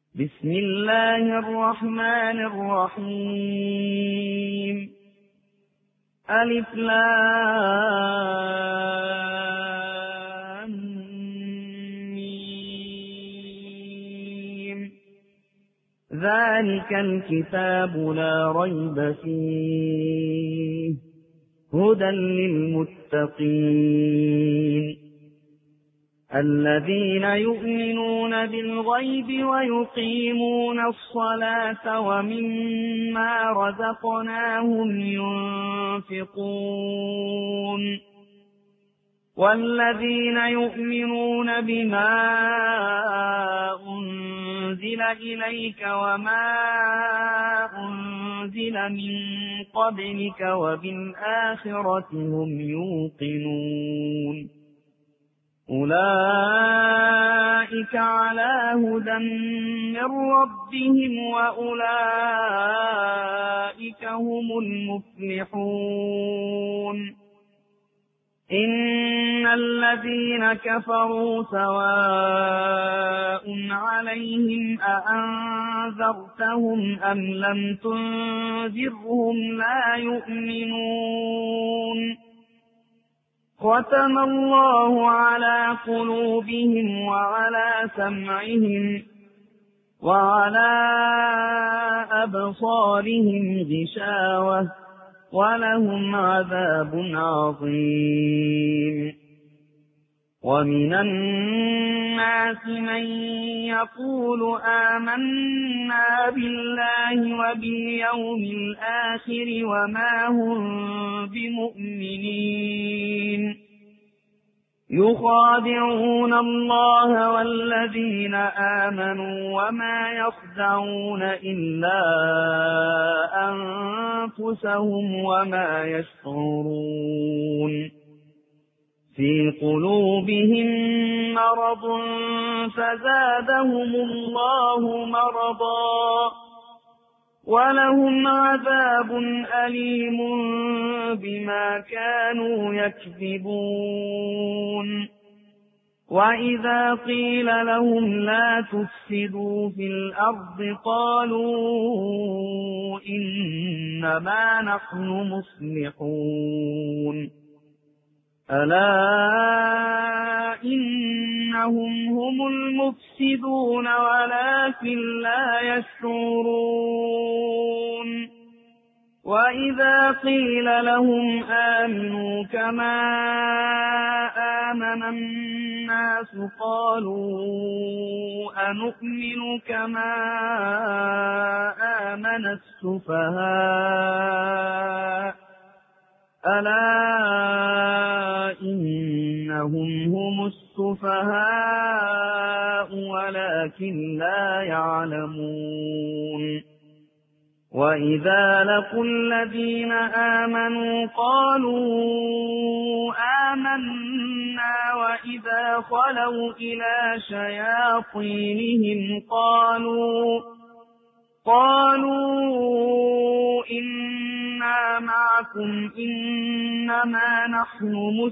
بسم الله الرحمن الرحيم. ألف لام ميم. ذلك الكتاب لا ريب فيه هدى للمتقين الذين يؤمنون بالغيب ويقيمون الصلاة ومما رزقناهم ينفقون والذين يؤمنون بما أنزل إليك وما أنزل من قبلك وبالآخرة هم يوقنون أولئك على هدى من ربهم وأولئك هم المفلحون. إن الذين كفروا سواء عليهم أأنذرتهم أم لم تنذرهم لا يؤمنون. ختم الله على قلوبهم وعلى سمعهم وعلى أبصارهم غشاوة ولهم عذاب عظيم. ومن الناس من يقول آمنا بالله وباليوم الآخر وما هم بمؤمنين يخادعون الله والذين آمنوا وما يخدعون إلا أنفسهم وما يشعرون. في قلوبهم مرض فزادهم الله مرضا ولهم عذاب أليم بما كانوا يكذبون. وإذا قيل لهم لا تفسدوا في الأرض قالوا إنما نحن مصلحون. ألا إنهم هم المفسدون ولكن لا يشعرون. وإذا قيل لهم آمنوا كما آمن الناس قالوا أنؤمن كما آمن السفهاء. ألا إنهم هم السفهاء ولكن لا يعلمون. وإذا لقوا الذين آمنوا قالوا آمنا وإذا خلوا إلى شياطينهم قالوا إنا معكم إنما نحن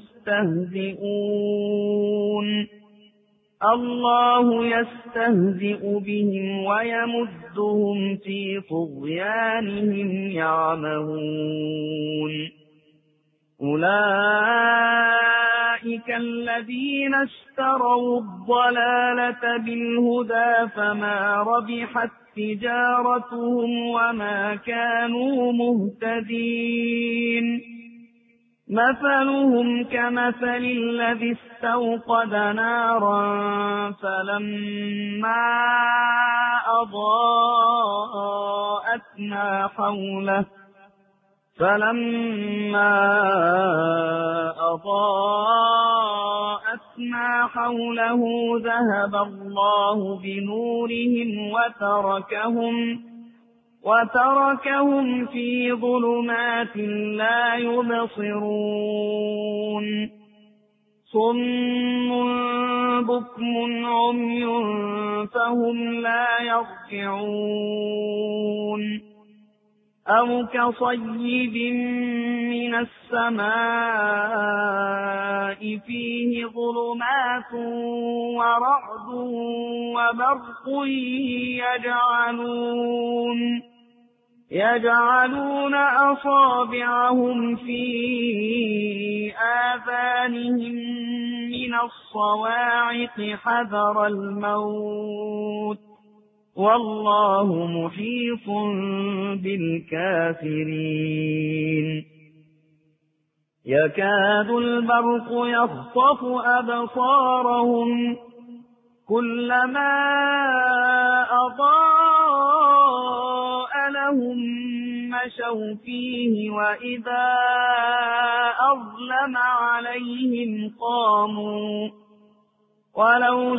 مستهزئون. الله يستهزئ بهم ويمدهم في طغيانهم يعمهون. أولئك الذين اشتروا الضلالة بالهدى فما ربحت تجارتهم وما كانوا مهتدين. مثلهم كمثل الذي استوقد نارا فلما أضاءت ما حوله ذهب الله بنورهم وتركهم في ظلمات لا يبصرون. صم بكم عمي فهم لا يرجعون. أو كصيب من السماء فيه ظلمات ورعد وبرق يجعلون أصابعهم في آذانهم من الصواعق حذر الموت والله محيط بالكافرين يكاد البرق يخطف أبصارهم كلما أضاء لهم مشوا فيه وإذا أظلم عليهم قاموا ولو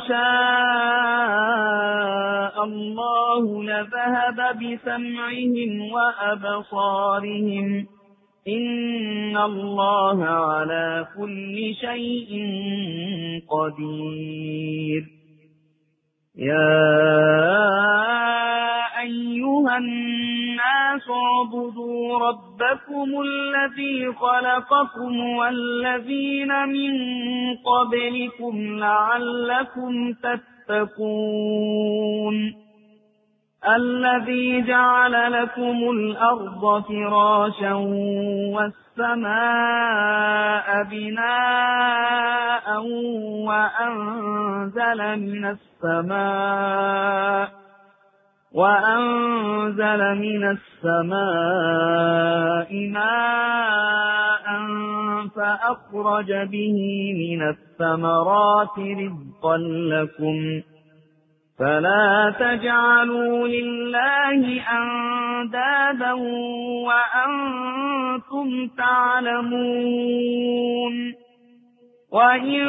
شاء الله لذهب بسمعهم وأبصارهم إن الله على كل شيء قدير يا أيها الناس اعبدوا ربكم الذي خلقكم والذين من قبلكم لعلكم تتقون الذي جعل لكم الأرض فراشا والسماء بناء وأنزل من السماء ماء فأخرج به من الثمرات رزقا لكم فلا تجعلوا لله أندادا وأنتم تعلمون وإن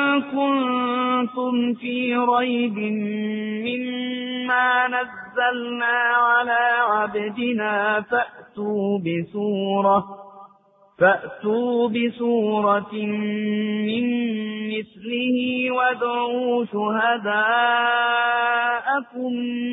كنتم في ريب مما نزلنا على عبدنا فأتوا بسورة من مثله وادعوا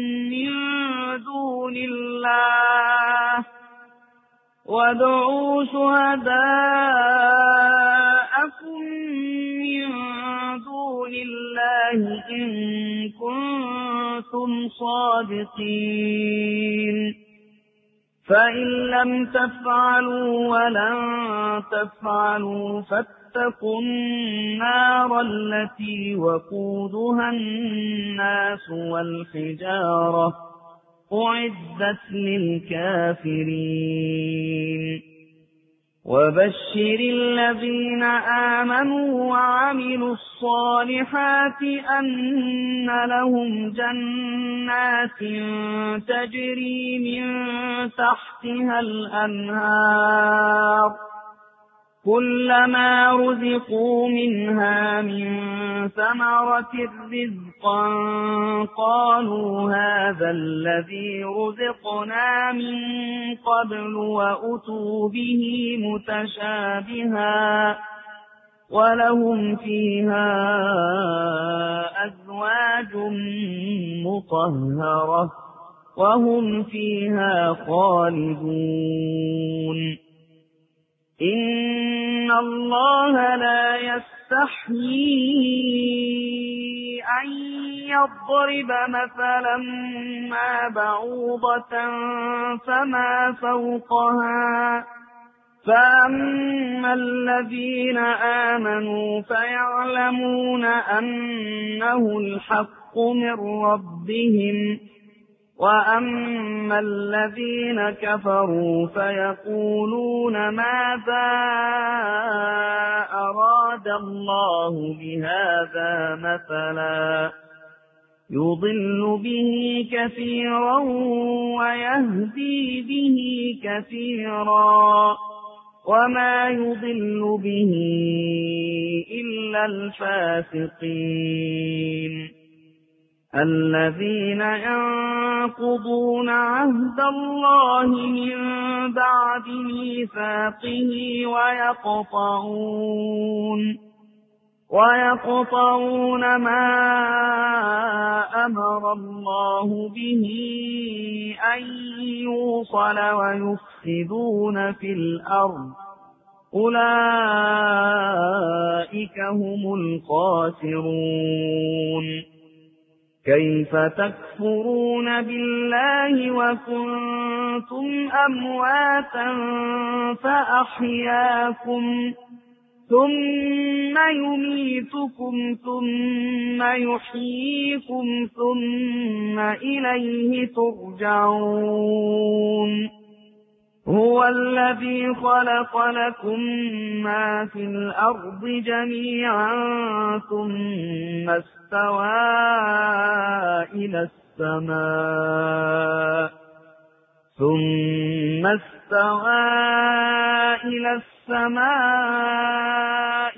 شهداءكم من دون الله إن كنتم صادقين فإن لم تفعلوا ولن تفعلوا فاتقوا النار التي وقودها الناس والحجارة أعدت للكافرين وبشر الذين آمنوا وعملوا الصالحات أن لهم جنات تجري من تحتها الأنهار كلما رزقوا منها من ثمرة رزقا قالوا هذا الذي رزقنا من قبل وأتوا به متشابها ولهم فيها أزواج مطهرة وهم فيها خالدون إن الله لا يستحيي أن يضرب مثلا ما بعوضة فما فوقها فأما الذين آمنوا فيعلمون أنه الحق من ربهم وأما الذين كفروا فيقولون ماذا أراد الله بهذا مثلا يضل به كثيرا ويهدي به كثيرا وما يضل به إلا الفاسقين الذين ينقضون عهد الله من بعد ميثاقه ويقطعون ما أمر الله به أن يوصل ويفسدون في الأرض أولئك هم الخاسرون. كيف تكفرون بالله وكنتم أمواتا فأحياكم ثم يميتكم ثم يحييكم ثم إليه ترجعون. هو الذي خلق لكم ما في الأرض جميعا ثم استوى إلى السماء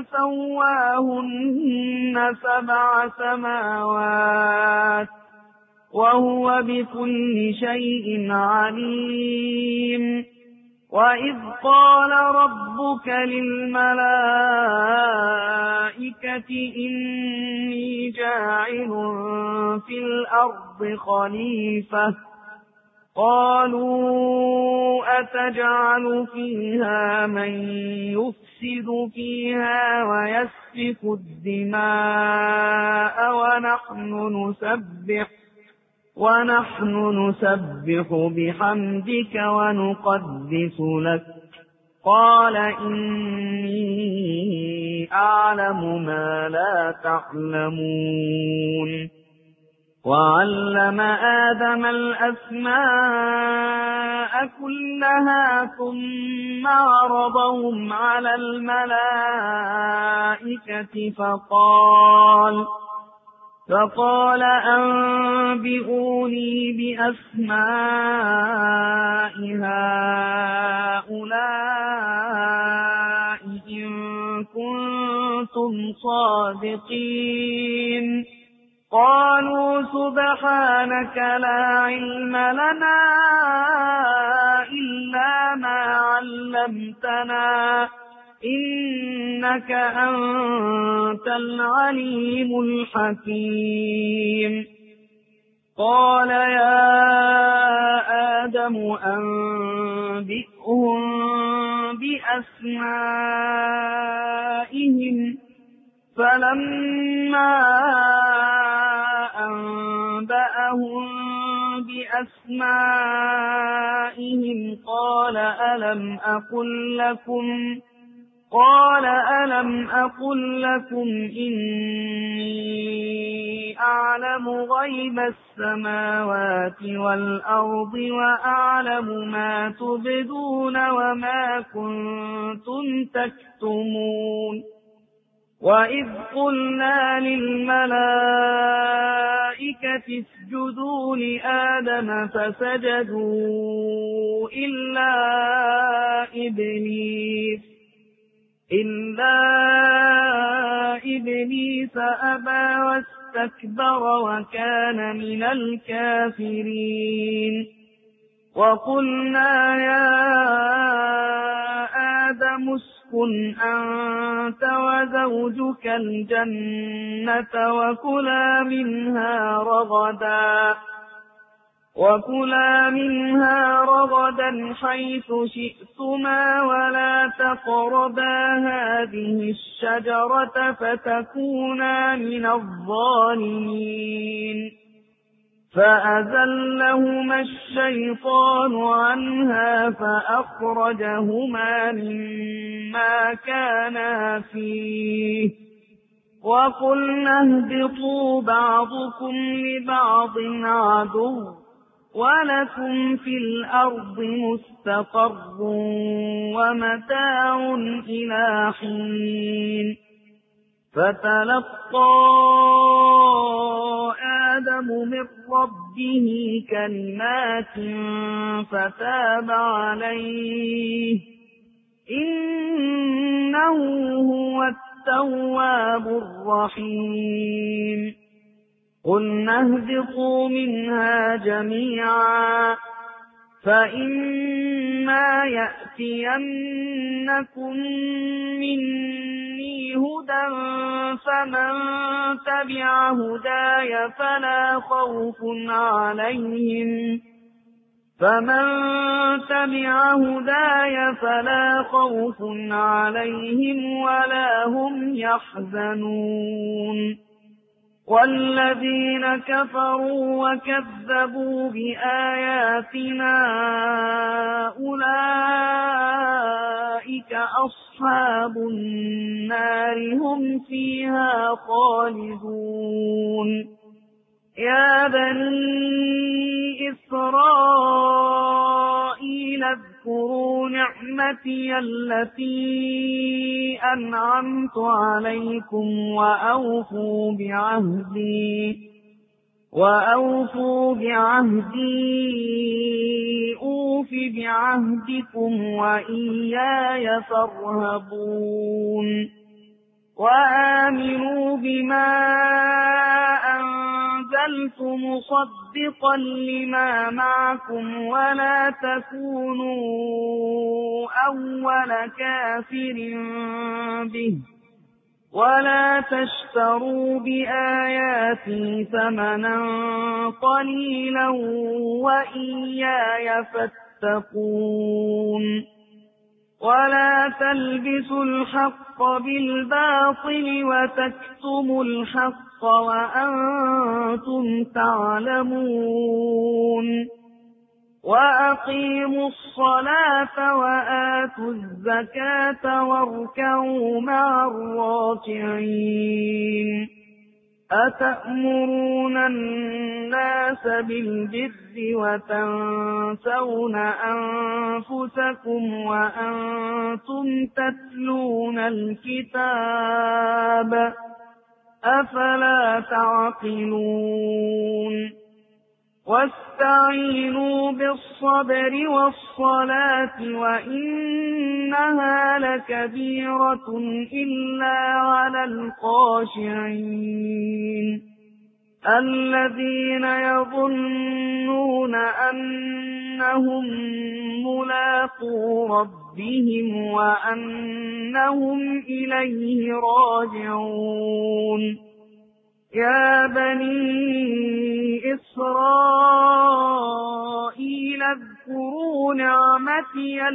فسواهن 7 سماوات وهو بكل شيء عليم. وإذ قال ربك للملائكة إني جاعل في الأرض خليفة قالوا أتجعل فيها من يفسد فيها ويسفك الدماء ونحن نسبح بحمدك ونقدس لك قال إني أعلم ما لا تعلمون. وعلم آدم الأسماء كلها ثم عرضهم على الملائكة فقال أنبئوني بأسماء هؤلاء إن كنتم صادقين. قالوا سبحانك لا علم لنا إلا ما علمتنا إنك أنت العليم الحكيم. قال يا آدم أنبئهم بأسمائهم فلما أنبأهم بأسمائهم قال ألم أقل لكم إني أعلم غيب السماوات والأرض وأعلم ما تبدون وما كنتم تكتمون. وإذ قلنا للملائكة اسجدوا لآدم فسجدوا إلا إبليس أبى واستكبر وكان من الكافرين. وقلنا يا آدم اسكن أنت وزوجك الجنة وكلا منها رغدا حيث شئتما ولا تقربا هذه الشجرة فتكونا من الظالمين. فأزلهما الشيطان عنها فأخرجهما مما كانا فيه وقلنا اهبطوا بعضكم لبعض عدو ولكم في الأرض مستقر ومتاع إلى حين. فتلقى آدم من ربه كلمات فتاب عليه إنه هو التواب الرحيم. قلنا اهبطوا منها جميعا فإما يأتينكم مني لي هدى فمن تبع هداي فلا خوف عليهم ولا هم يحزنون والذين كفروا وكذبوا بآياتنا أولئك أصحاب النار هم فيها خالدون يا بني إسرائيل اذكروا نعمتي التي أنعمت عليكم وأوفوا بعهدي أوف بعهدكم وإياي فارهبون وآمنوا بما أنزلت مصدقا لما معكم ولا تكونوا أول كافر به ولا تشتروا بآياتي ثمنا قليلا وإياي فاتقون ولا تلبسوا الحق بالباطل وتكتموا الحق وأنتم تعلمون وأقيموا الصلاة وآتوا الزكاة واركعوا مع الراكعين أتأمرون الناس بالبر وتنسون أنفسكم وأنتم تتلون الكتاب أفلا تعقلون واستعينوا بالصبر والصلاة وإنها لكبيرة إلا على الخاشعين الذين يظنون أنهم ملاقو ربهم وأنهم إليه راجعون يا بني إسرائيل اذكروا نعمتي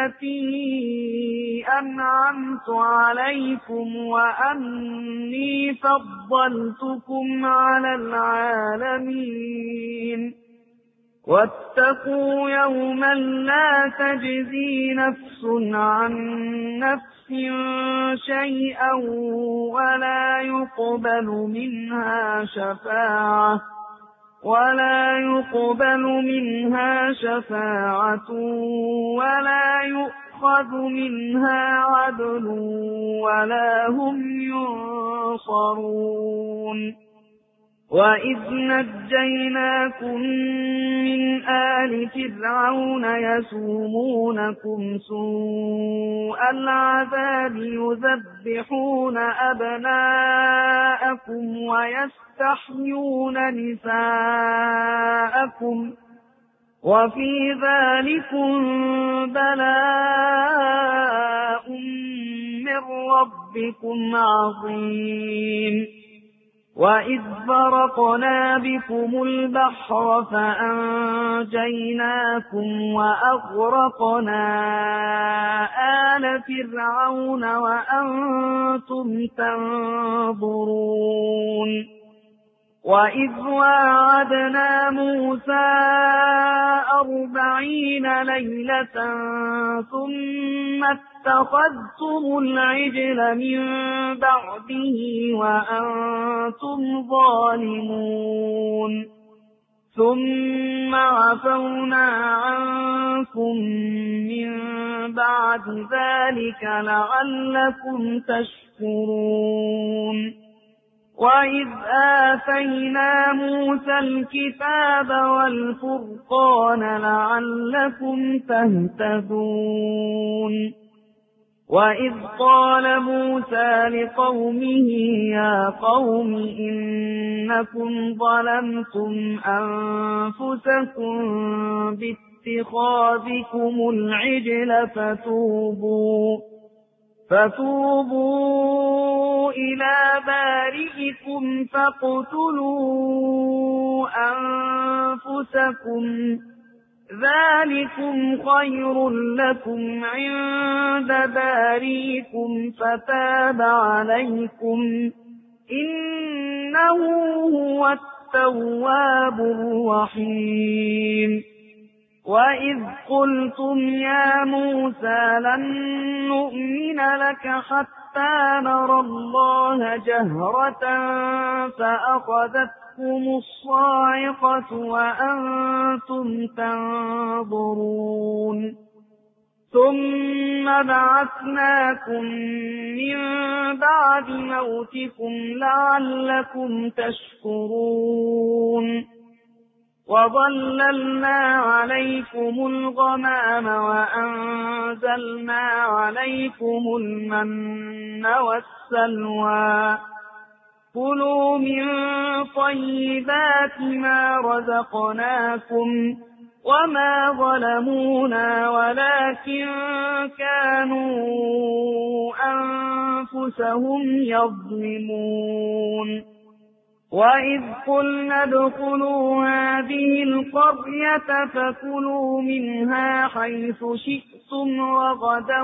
التي أنعمت عليكم وأني فضلتكم على العالمين واتقوا يوما لا تجزي نفس عن نفس شيئا ولا يقبل منها شفاعة ولا يؤخذ منها عدل ولا هم ينصرون وإذ نجيناكم من آل فرعون يسومونكم سوء العذاب يذبحون أبناءكم ويستحيون نساءكم وفي ذلكم بلاء من ربكم عظيم وإذ فرقنا بكم البحر فأنجيناكم وأغرقنا آل فرعون وأنتم تنظرون وإذ واعدنا موسى 40 ليلة ثم اتخذتم العجل من بعده وأنتم ظالمون ثم عفونا عنكم من بعد ذلك لعلكم تشكرون وإذ آتينا موسى الكتاب والفرقان لعلكم تهتدون وإذ قال موسى لقومه يا قوم إنكم ظلمتم أنفسكم باتخاذكم العجل فتوبوا إلى بارئكم فاقتلوا أنفسكم ذلكم خير لكم عند بارئكم فتاب عليكم إنه هو التواب الرحيم وإذ قلتم يا موسى لن نؤمن لك حتى نرى الله جهرة فأخذتكم الصاعقة وأنتم تنظرون ثم بعثناكم من بعد موتكم لعلكم تشكرون وظللنا عليكم الغمام وأنزلنا عليكم المن والسلوى كلوا من طيبات ما رزقناكم وما ظلمونا ولكن كانوا أنفسهم يظلمون وإذ قلنا ادخلوا هذه القرية فكلوا منها حيث شئتم رغدا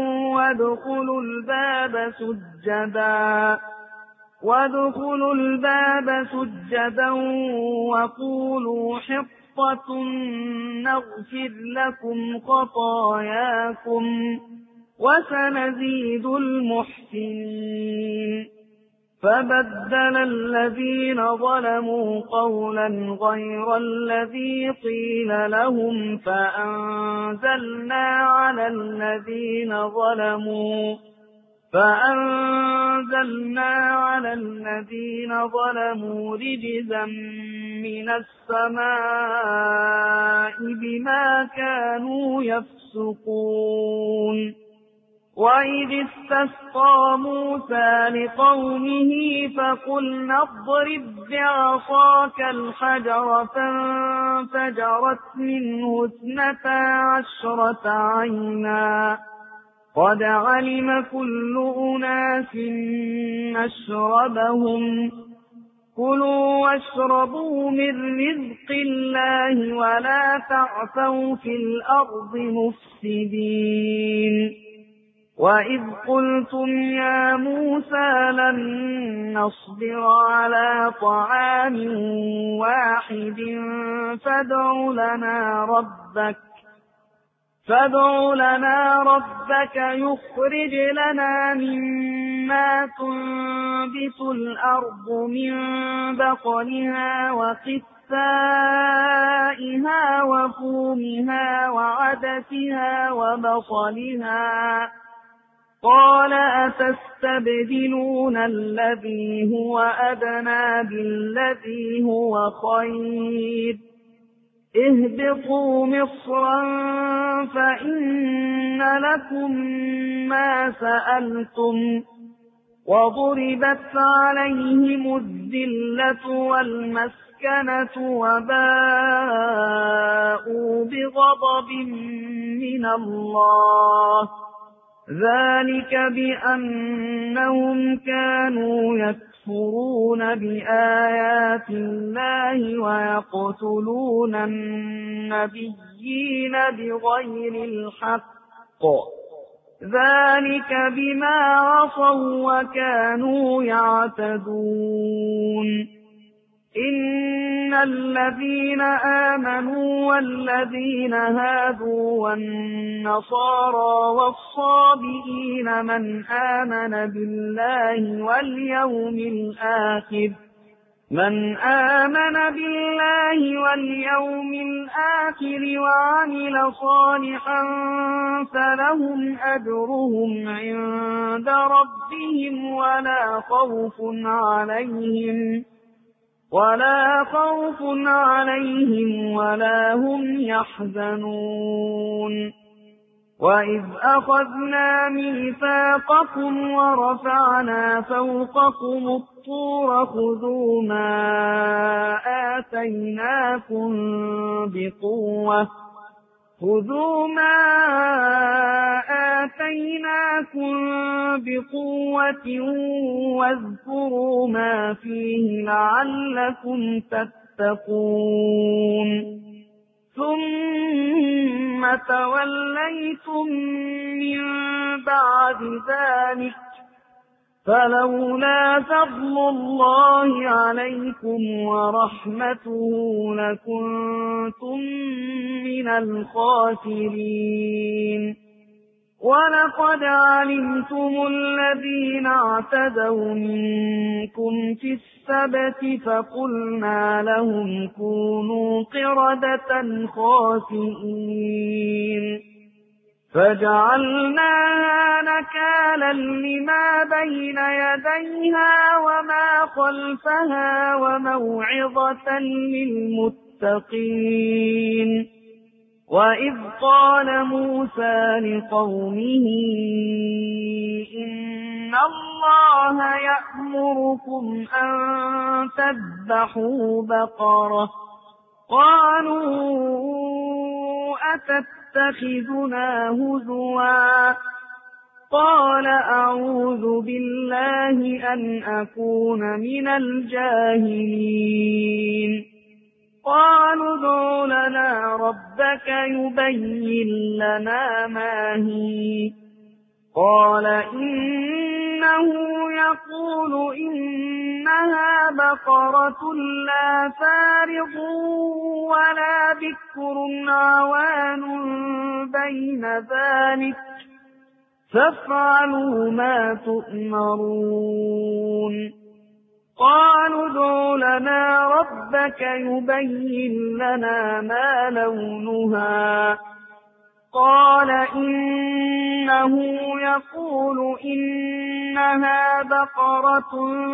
وادخلوا الباب سجدا وقولوا حطة نغفر لكم خطاياكم وسنزيد المحسنين فبدل الذين ظلموا قولا غير الذي قيل لهم فأنزلنا على الذين ظلموا رجزا من السماء بما كانوا يفسقون وإذ استسقى موسى لقومه فقلنا اضرب بعصاك الحجر فانفجرت منه 12 عينا قد علم كل أناس مشربهم كلوا واشربوا من رزق الله ولا تعثوا في الأرض مفسدين وإذ قلتم يا موسى لن نصبر على طعام واحد فادع لنا ربك يخرج لنا مما تنبت الأرض من بقلها وقثائها وفومها وعدسها وبصلها قال أتستبدلون الذي هو أدنى بالذي هو خير اهبطوا مصرا فإن لكم ما سألتم وضربت عليهم الذلة والمسكنة وباءوا بغضب من الله ذلك بأنهم كانوا يكفرون بآيات الله ويقتلون النبيين بغير الحق ذلك بما عصوا وكانوا يعتدون إن الذين آمنوا والذين هادوا والنصارى والصابئين من آمن بالله واليوم الآخر وعمل صالحا فلهم أجرهم عند ربهم ولا خوف عليهم ولا هم يحزنون وإذ أخذنا ميثاقكم ورفعنا فوقكم الطور خذوا ما آتيناكم خذوا ما آتيناكم بقوة واذكروا ما فيه لعلكم تتقون ثم توليتم من بعد ذلك فلولا فضل الله عليكم ورحمته لكنتم من الخاسرين ولقد علمتم الذين اعتدوا منكم في السبت فقلنا لهم كونوا قردة خاسئين فجعلناها نكالا لما بين يديها وما خلفها وموعظة للمتقين وإذ قال موسى لقومه إن الله يأمركم أن تذبحوا بقرة قالوا أتتخذنا هزوا قال أعوذ بالله أن أكون من الجاهلين قالوا ادع لنا ربك يبين لنا ما هي قال إنه يقول إنها بقرة لا فارض ولا بكر عوان بين ذلك فافعلوا ما تؤمرون قالوا ادع لنا ربك يبين لنا ما لونها قال إنه يقول إنها بقرة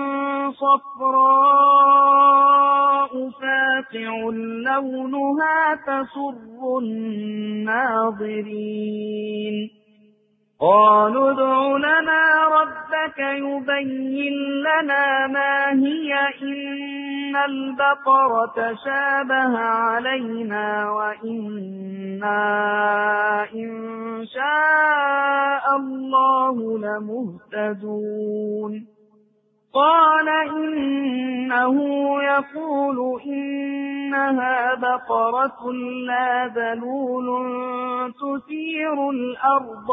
صفراء فاقع لونها تسر الناظرين قالوا ادع لنا ربك يبين لنا ما هي إن البقرة شابه علينا وإنا إن شاء الله لمهتدون قال إنه يقول إنها بقرة لا ذلول تثير الأرض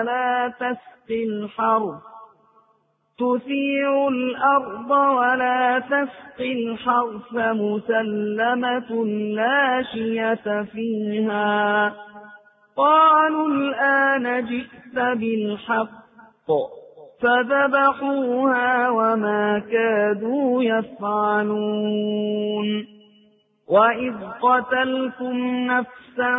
ولا تسقي الحرث مسلمة لا شية فيها قالوا الآن جئت بالحق فذبحوها وما كادوا يفعلون وإذ قتلتم نفسا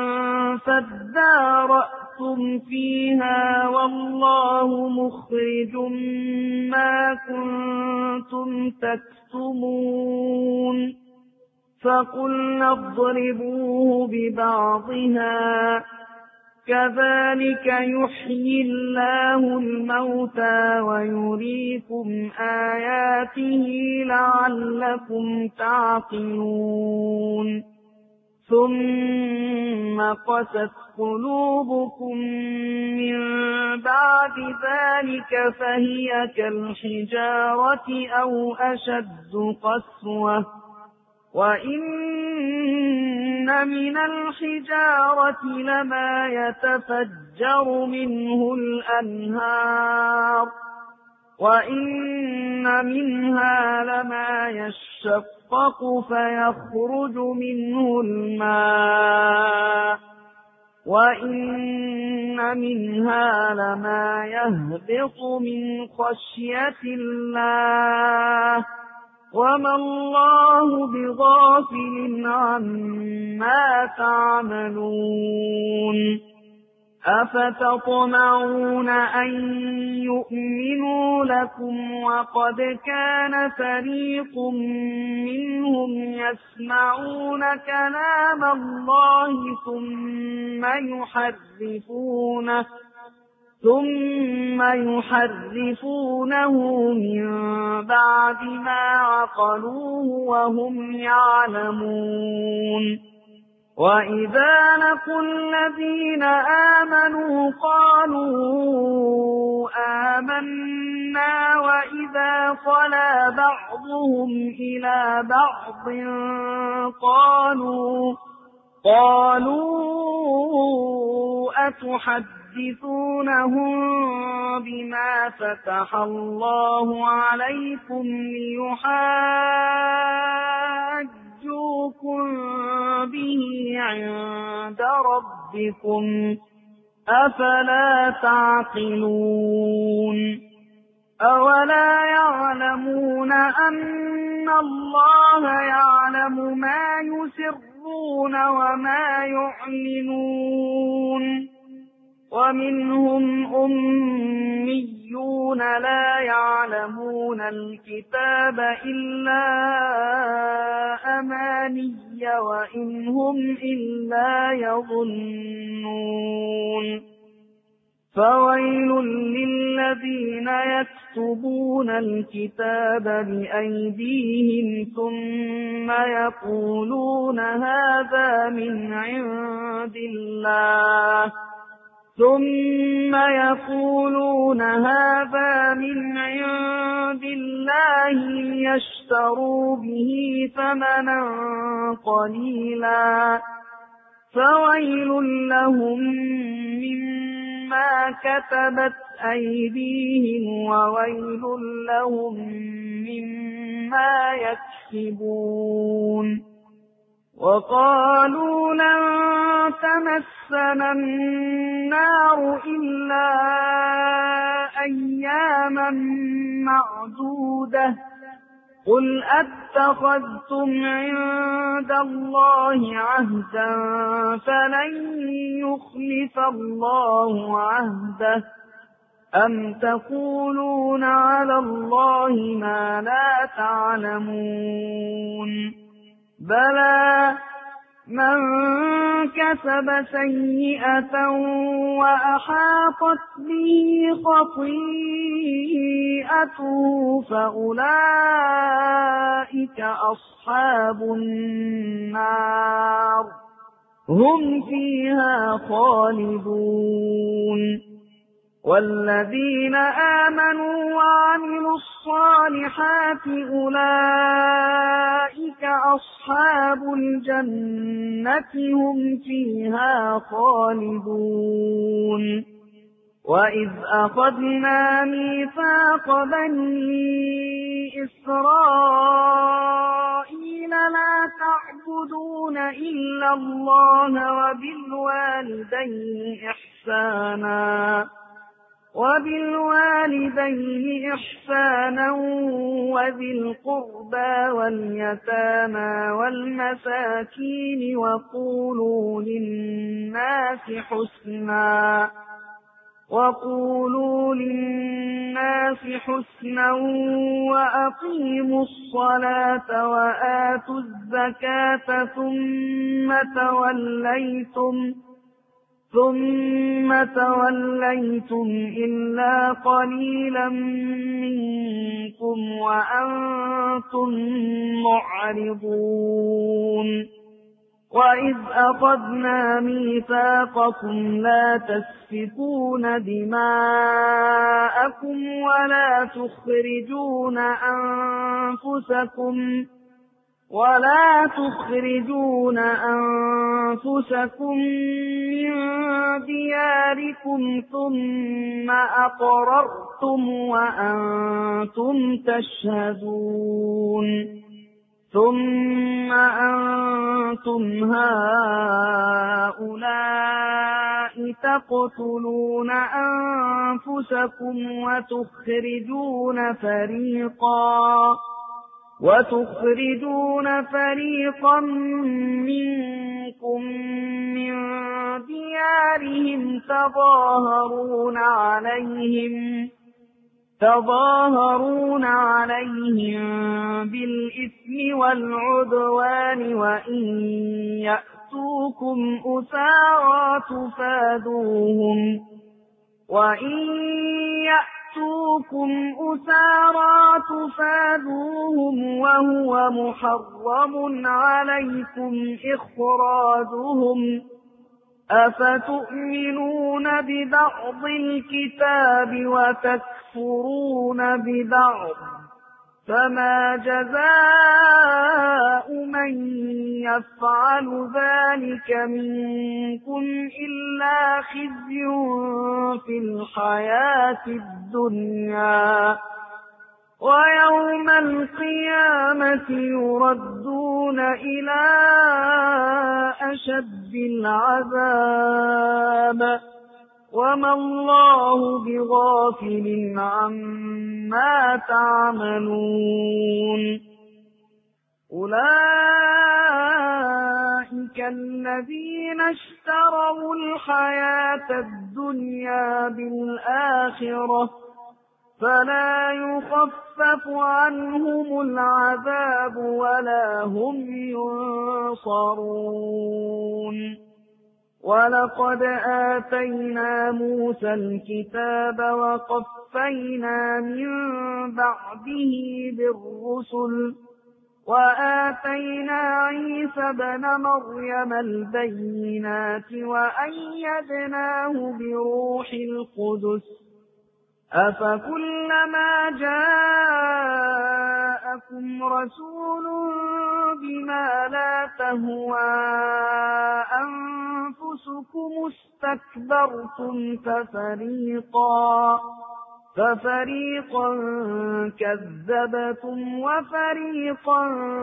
فادارأتم فيها والله مخرج ما كنتم تكتمون فقلنا اضربوه ببعضها كذلك يحيي الله الموتى ويريكم آياته لعلكم تعقلون ثم قست قلوبكم من بعد ذلك فهي كالحجارة أو أشد قسوة وإن من الحجارة لما يتفجر منه الأنهار وإن منها لما يشقق فيخرج منه الماء وإن منها لما يهبط من خشية الله وما الله بغافل عما تعملون أفتطمعون أن يؤمنوا لكم وقد كان فريق منهم يسمعون كلام الله ثم يحرفونه من بعد ما عقلوه وهم يعلمون وَإِذَا لَقُوا الَّذِينَ آمَنُوا قَالُوا آمَنَّا وَإِذَا خَلَا بَعْضُهُمْ إِلَى بَعْضٍ قَالُوا أَتُحَدِّثُونَهُم بِمَا فَتَحَ اللَّهُ عَلَيْكُمْ لِيُحَاجُّوكُم بِهِ عِندَ رَبِّكُمْ ۚ أَفَلَا تَعْقِلُونَ أَوَلَا يَعْلَمُونَ أَنَّ اللَّهَ يَعْلَمُ مَا يُسِرُّونَ وَمَا يُعْلِنُونَ وَمِنْهُمْ أُمِّيُّونَ لَا يَعْلَمُونَ الْكِتَابَ إِلَّا أَمَانِيَّ وَإِنْ هُمْ إِلَّا يَظُنُّونَ فَوَيْلٌ لِّلَّذِينَ يَكْتُبُونَ الْكِتَابَ بِأَيْدِيهِمْ ثُمَّ يَقُولُونَ هَٰذَا مِنْ عِندِ اللَّهِ لِيَشْتَرُوا بِهِ ثَمَنًا قَلِيلًا فَوَيْلٌ لَّهُم مِّمَّا كَتَبَتْ أَيْدِيهِمْ وَوَيْلٌ لَّهُم مِّمَّا يَكْسِبُونَ وَقَالُوا لَن تَمَسَّنَا النَّارُ إِلَّا أَيَّامًا مَّعْدُودَةً قُلْ أَتَّخَذْتُمْ عِندَ اللَّهِ عَهْدًا فَلَن يُخْلِفَ اللَّهُ عَهْدَهُ أَمْ تَقُولُونَ عَلَى اللَّهِ مَا لَا تَعْلَمُونَ بَلَىٰ مَن كَسَبَ سَيِّئَةً وَأَحَاطَتْ بِهِ خَطِيئَتُهُ فَأُولَٰئِكَ أَصْحَابُ النَّارِ هُمْ فِيهَا خَالِدُونَ وَالَّذِينَ آمَنُوا وَعَمِلُوا الصَّالِحَاتِ أُولَٰئِكَ أَصْحَابُ الْجَنَّةِ هُمْ فِيهَا خَالِدُونَ وَإِذْ أَخَذْنَا مِيثَاقَ بَنِي إِسْرَائِيلَ لَا تَعْبُدُونَ إِلَّا اللَّهَ وبالوالدين إحسانا وذي القربى واليتامى والمساكين وقولوا للناس حسنا وأقيموا الصلاة وآتوا الزكاة ثم توليتم إلا قليلا منكم وأنتم معرضون وإذ أخذنا ميثاقكم لا تسفكون دماءكم ولا تخرجون أنفسكم من دياركم ثم أقررتم وأنتم تشهدون ثم أنتم هؤلاء تقتلون أنفسكم وتخرجون فريقا منكم من ديارهم تظاهرون عليهم بالإثم والعدوان وإن يأتوكم أسارى تفادوهم يأتوكم أسارى تفادوهم وهو محرم عليكم إخراجهم أفتؤمنون ببعض الكتاب وتكفرون ببعض فما جزاء من يفعل ذلك منكم إلا خزي في الحياة الدنيا ويوم القيامة يردون إلى أشد العذاب وما الله بغافل عما تعملون أولئك الذين اشتروا الحياة الدنيا بالآخرة فلا يخفف عنهم العذاب ولا هم ينصرون ولقد آتينا موسى الكتاب وقفينا من بعده بالرسل وآتينا عيسى ابن مريم البينات وأيدناه بروح القدس أفكلما جاءكم رسول بما لا تهوى أنفسكم استكبرتم ففريقا كذبتم وفريقا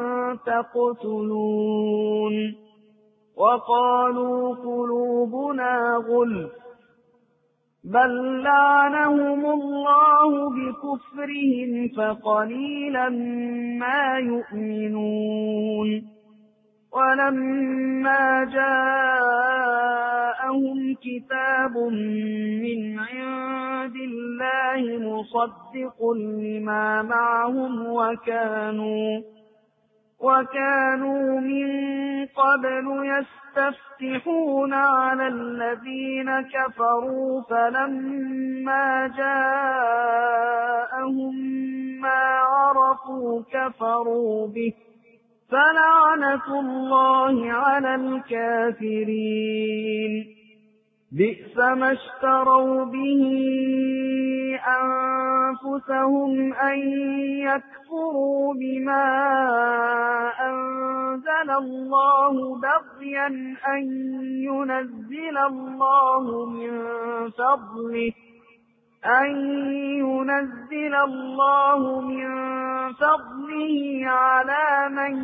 تقتلون وقالوا قلوبنا غلف بل لعنهم الله بكفرهم فقليلا ما يؤمنون ولما جاءهم كتاب من عند الله مصدق لما معهم وكانوا من قبل يستفتحون على الذين كفروا فلما جاءهم ما عرفوا كفروا به فلعنة الله على الكافرين بئس ما اشتروا به أنفسهم أن يكفروا بما أنزل الله بغيا أن ينزل الله من فضله على من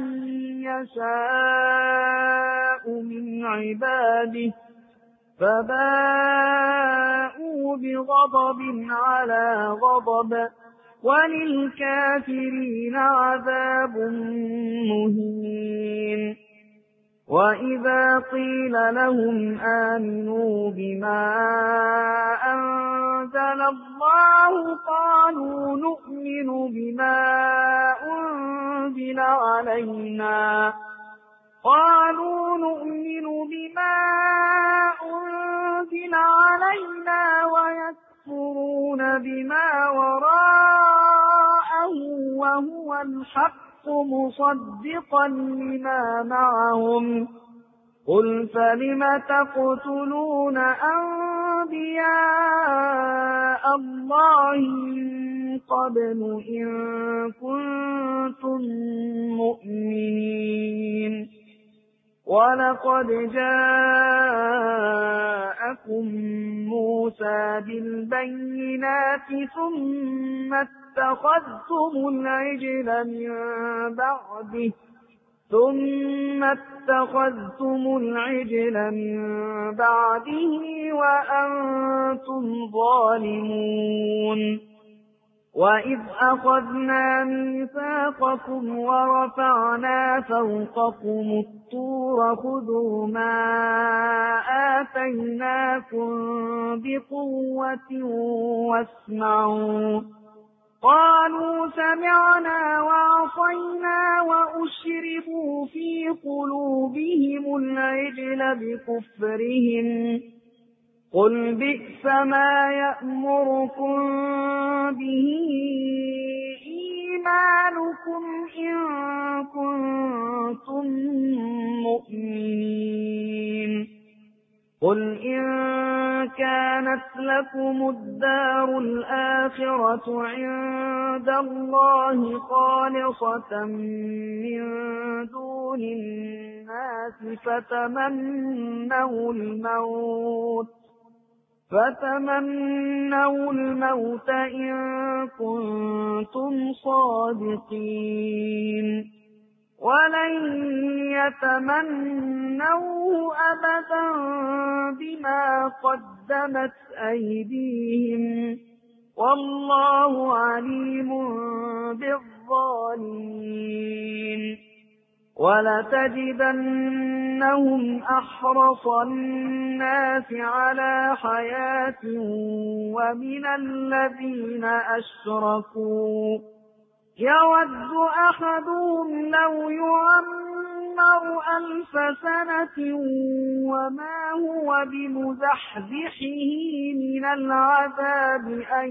يشاء من عباده فباءوا بغضب على غضب وللكافرين عذاب مهين وإذا قيل لهم آمنوا بما أنزل الله قالوا نؤمن بما أنزل علينا ويكفرون بما وراءه وهو الحق مصدقا لما معهم قل فلم تقتلون أنبياء الله من قبل إن كنتم مؤمنين ولقد جاءكم موسى بالبينات ثم اتخذتم العجل من بعده وأنتم ظالمون وإذ أخذنا ميثاقكم ورفعنا فوقكم الطور خذوا ما آتيناكم بقوة واسمعوا قالوا سمعنا وعصينا وأشربوا في قلوبهم العجل بكفرهم قل بئس ما يأمركم به إيمانكم إن كنتم مؤمنين قل إن كانت لكم الدار الآخرة عند الله خالصة من دون الناس فتمنوا الموت إن كنتم صادقين ولن يتمنوه أبدا بما قدمت أيديهم والله عليم بالظالمين ولتجدنهم أحرص الناس على حياة ومن الذين أشركوا يود أحدهم لو يعمر 1000 سنة وما هو بمزحزحه من العذاب أن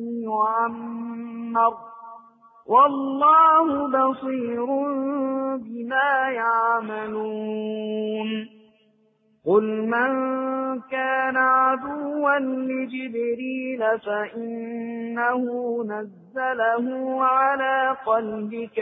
يعمر والله بصير بما يعملون قل من كان عدوا لجبريل فإنه نزله على قلبك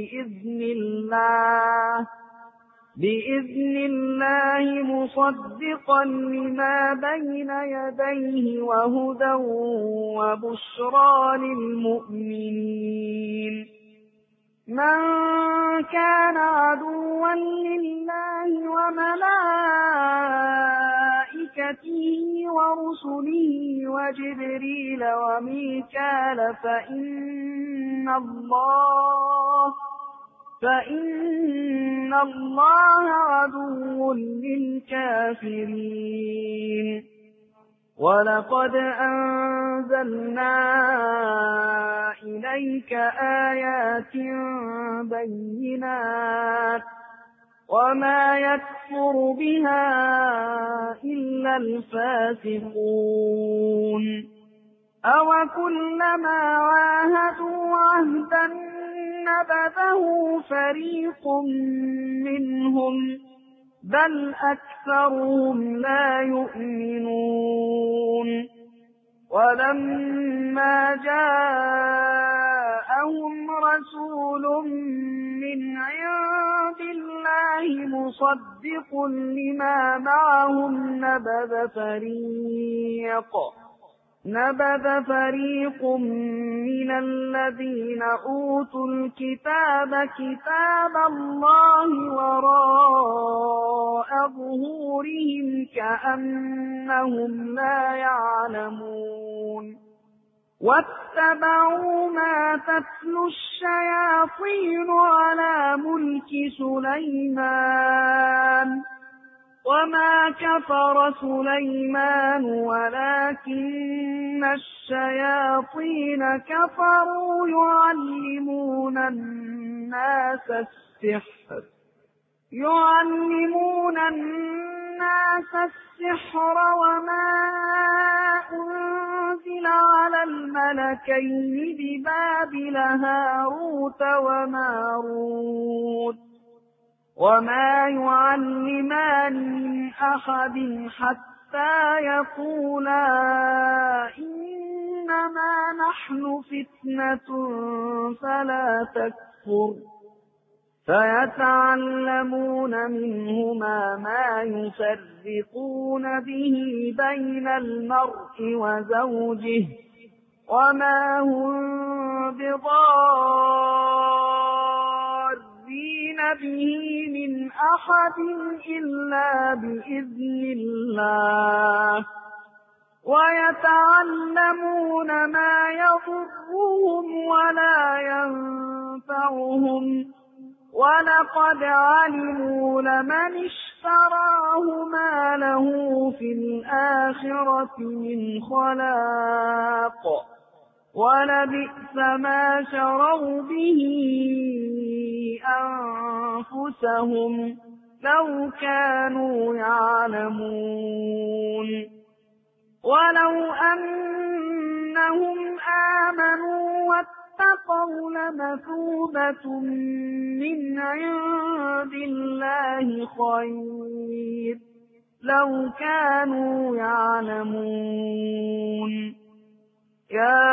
بإذن الله مصدقا لما بين يديه وهدى وبشرى للمؤمنين من كان عدوا لله وملائكته ورسله وجبريل وميكال فإن الله عدو للكافرين ولقد أنزلنا إليك آيات بينات وما يكفر بها إلا الفاسقون أوكلما عاهدوا عهدا نبذه فريق منهم بل أكثرهم لا يؤمنون ولما جاءهم رسول من عند الله مصدق لما معهم نبذ فريق من الذين أوتوا الكتاب كتاب الله وراء ظهورهم كأنهم لا يعلمون واتبعوا ما تتلو الشياطين على ملك سليمان وما كفر سليمان ولكن الشياطين كفروا يعلمون الناس السحر وما أنزل على الملكين ببابل هاروت وماروت وما يعلمان من أحد حتى يقولا إنما نحن فتنة فلا تكفر فيتعلمون منهما ما يفرقون به بين المرء وزوجه وما هم بضارين به من أحد إلا بإذن الله ويتعلمون ما يضرهم ولا ينفعهم ولقد علموا لمن اشتراه ما له في الآخرة من خلاق ولبئس ما شروا به أنفسهم لو كانوا يعلمون ولو أنهم آمنوا واتقوا لمثوبة من عند الله خير لو كانوا يعلمون. يا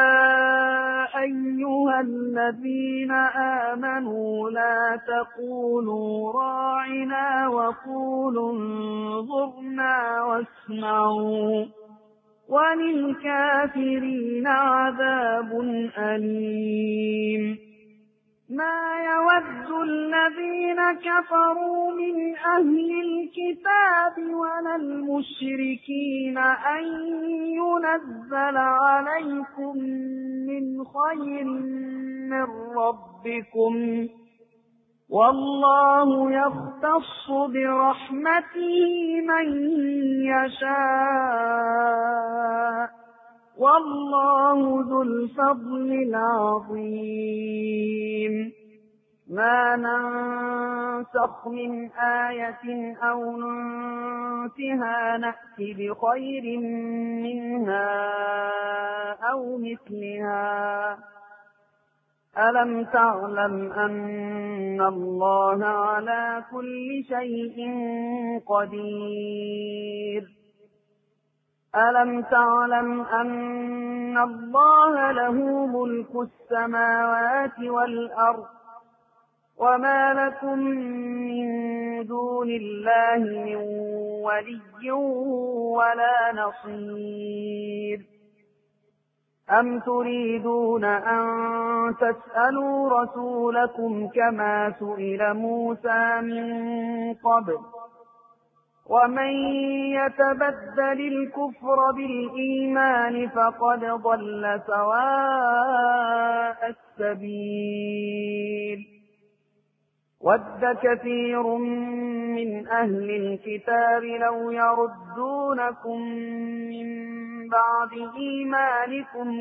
أيها الذين آمنوا لا تقولوا راعنا وقولوا انظرنا واسمعوا وللكافرين عذاب أليم. ما يود الذين كفروا من أهل الكتاب ولا المشركين أن ينزل عليكم من خير من ربكم والله يختص برحمته من يشاء والله ذو الفضل العظيم. ما ننسخ من آية أو ننسها نأت بخير منها أو مثلها. ألم تعلم أن الله على كل شيء قدير؟ ألم تعلم أن الله له ملك السماوات والأرض وما لكم من دون الله من ولي ولا نصير؟ أم تريدون أن تسألوا رسولكم كما سئل موسى من قبل ومن يتبدل الكفر بالإيمان فقد ضل سواء السبيل. ود كثير من أهل الكتاب لو يردونكم من بعد إيمانكم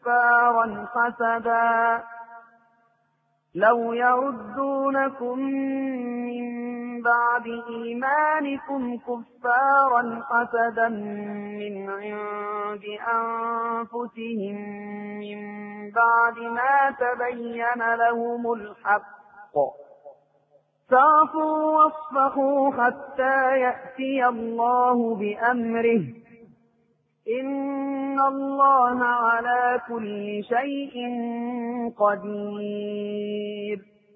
كفارا حسدا من عند أنفسهم من بعد ما تبين لهم الحق فاعفوا واصفحوا حتى يأتي الله بأمره إن الله على كل شيء قدير.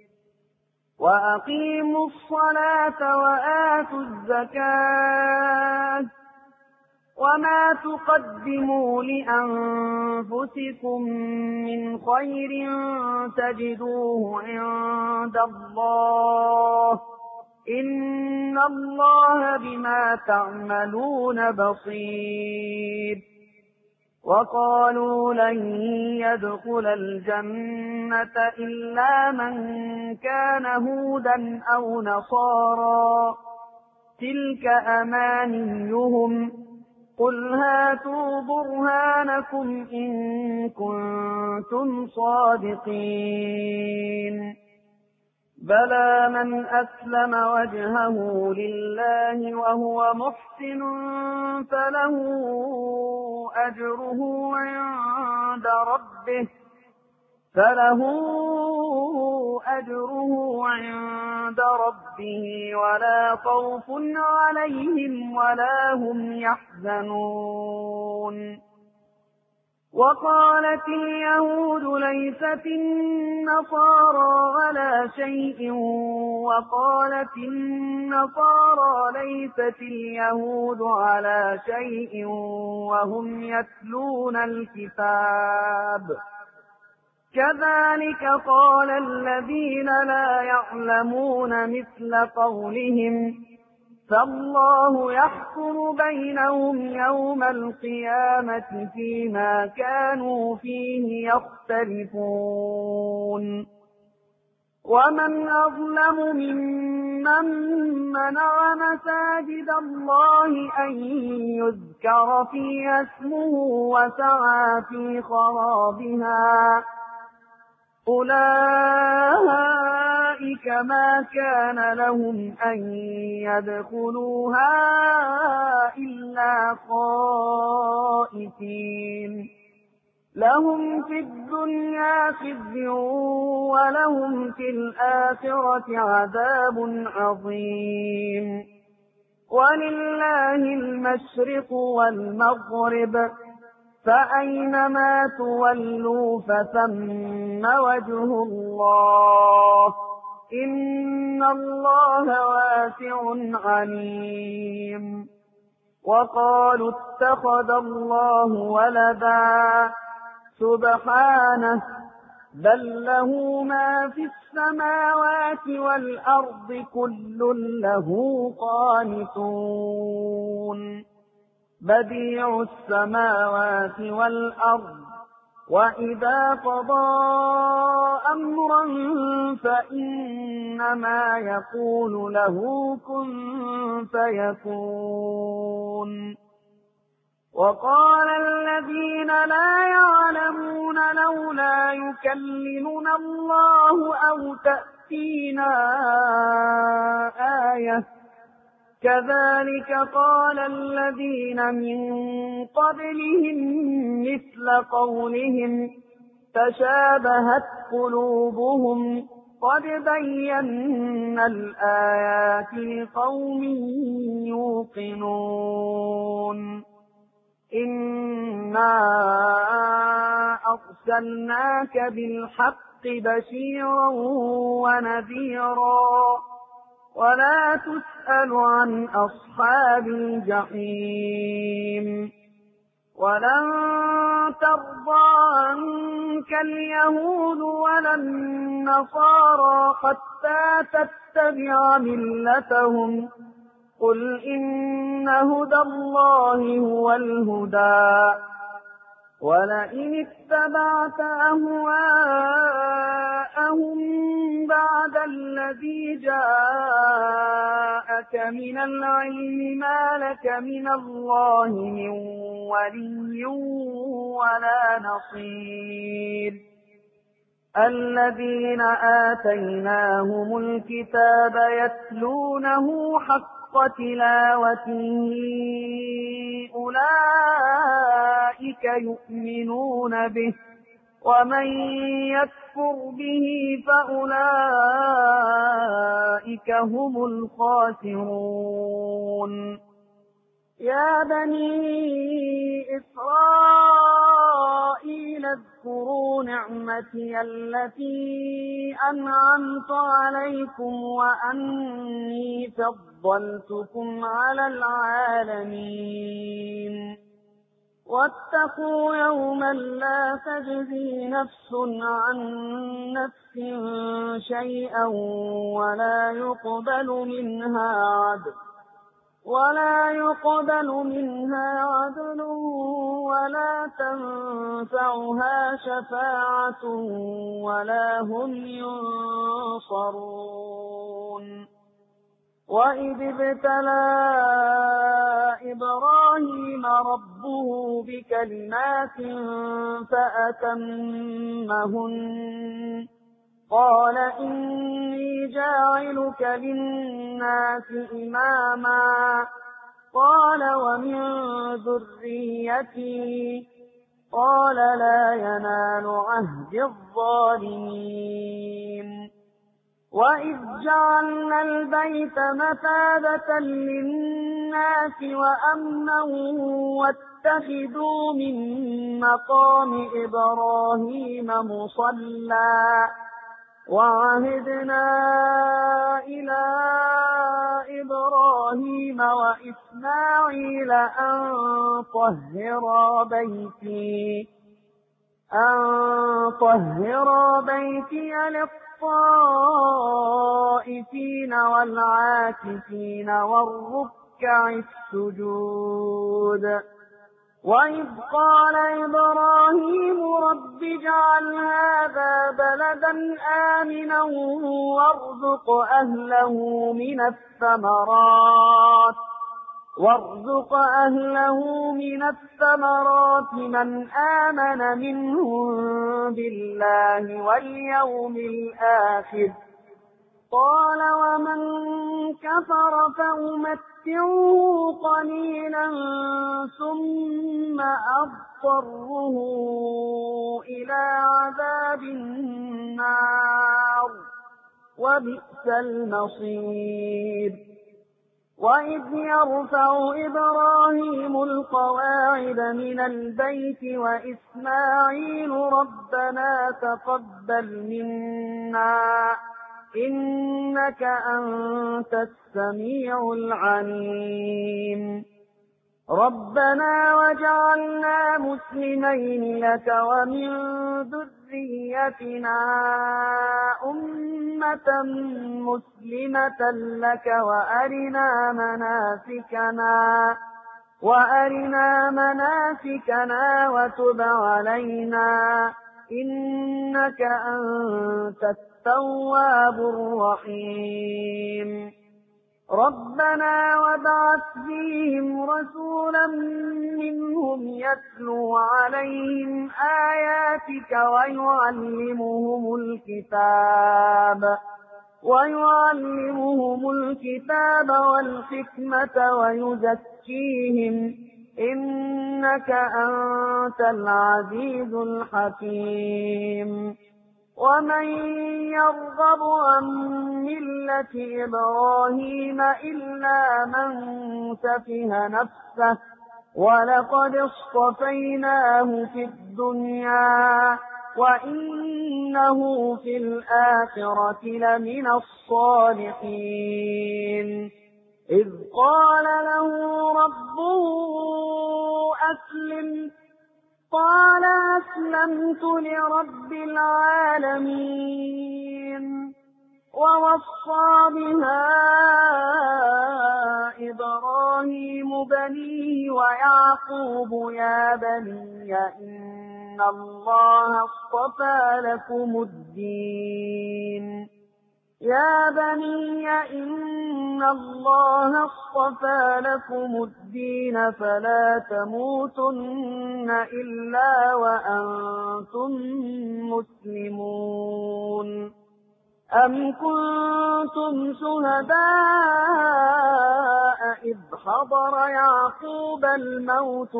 وأقيموا الصلاة وآتوا الزكاة وما تقدموا لأنفسكم من خير تجدوه عند الله إن الله بما تعملون بصير. وقالوا لن يدخل الجنة إلا من كان هودا أو نصارى تلك أمانيهم قل هاتوا برهانكم إن كنتم صادقين. بلى من أسلم وجهه لله وهو محسن فله أجره عند ربه ولا خوف عليهم ولا هم يحزنون. وقالت اليهود ليست النصارى على شيء وقالت النصارى ليست اليهود على شيء وهم يتلون الكتاب كذلك قال الذين لا يعلمون مثل قولهم فالله يحكم بينهم يوم القيامة فيما كانوا فيه يختلفون. ومن أظلم ممن منع مساجد الله أن يذكر فيها اسمه وسعى في خرابها أولئك ما كان لهم أن يدخلوها إلا خائفين لهم في الدنيا خزي ولهم في الآخرة عذاب عظيم ولله المشرق والمغرب فأينما تولوا فثم وجه الله إن الله واسع عليم وقالوا اتخذ الله ولدا سبحانه بل له ما في السماوات والأرض كل له قانتون بديع السماوات والأرض وإذا قضى أمرا فإنما يقول له كن فيكون وقال الذين لا يعلمون لولا يكلمنا الله أو تأتينا آية كذلك قال الذين من قبلهم مثل قولهم تشابهت قلوبهم قد بينا الآيات لقوم يوقنون إنا أرسلناك بالحق بشيرا ونذيرا ولا تسأل عن أصحاب الجحيم ولن ترضى عنك اليهود ولا النصارى حتى تتبع ملتهم قل إن هدى الله هو الهدى ولئن اتبعت أهواءهم بعد الذي جاءك من العلم ما لك من الله من ولي ولا نصير الذين آتيناهم الكتاب يتلونه حق تلاوته أولئك يؤمنون به ومن يكفر به فأولئك هم الخاسرون يا بني إسرائيل اذكروا نعمتي التي أنعمت عليكم وأني فضلتكم على العالمين واتقوا يوما لا تجزي نفس عن نفس شيئا ولا يقبل منها عدل ولا تنفعها شفاعة ولا هم ينصرون وإذ ابتلى إبراهيم ربه بكلمات فأتمهن قال إني جاعلك للناس إماما قال ومن ذريتي قال لا ينال عهد الظالمين وإذ جعلنا البيت مثابة للناس وأمنا واتخذوا من مقام إبراهيم مصلى وعهدنا إلى إبراهيم وإسماعيل أن طهرا بيتي للطائفين والعاكفين والركع السجود وإذ قال إبراهيم رب اجعل هذا بلدا آمنا وارزق أهله من الثمرات وارزق أهله من الثمرات من آمن منهم بالله واليوم الآخر. قال ومن كفر فأمتعه قليلا ثم أضطره إلى عذاب النار وبئس المصير. وإذ يرفع إبراهيم القواعد من البيت وإسماعيل ربنا تقبل منا إنك أنت السميع العليم. ربنا وجعلنا مسلمين لك ومن ذريتنا أمة مسلمة لك وأرنا مناسكنا وتب علينا إنك أنت التواب الرحيم. ربنا وابعث فيهم رسولا منهم يتلو عليهم آياتك ويعلمهم الكتاب والحكمة ويزكيهم إنك أنت العزيز الحكيم. ومن يرغب عن ملة إبراهيم إلا من سفه نفسه ولقد اصطفيناه في الدنيا وإنه في الآخرة لمن الصالحين. إذ قال له ربه أسلم قال أسلمت لرب العالمين. ووصى بها إبراهيم بنيه ويعقوب يا بني إن الله اصطفى لكم الدين فلا تموتن إلا وأنتم مسلمون. أم كنتم شهداء إذ حضر يعقوب الموت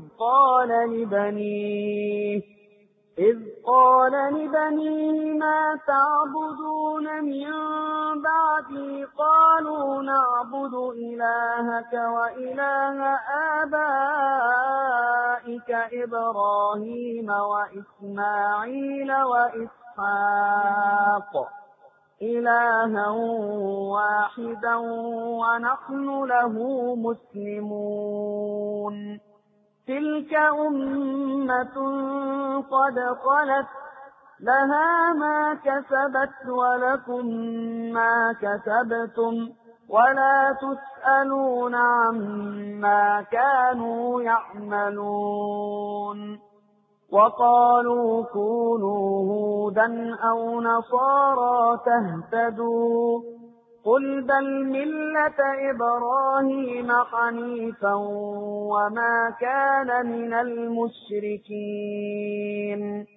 إذ قال لبنيه ما تعبدون من بعدي قالوا نعبد إلهك وإله آبائك إبراهيم وإسماعيل وإسحاق إلها واحدا ونحن له مسلمون. تلك أمة قد خلت لها ما كسبت ولكم ما كسبتم ولا تسألون عما كانوا يعملون. وقالوا كونوا هودا أو نصارى تهتدوا قل بل ملة إبراهيم حنيفا وما كان من المشركين.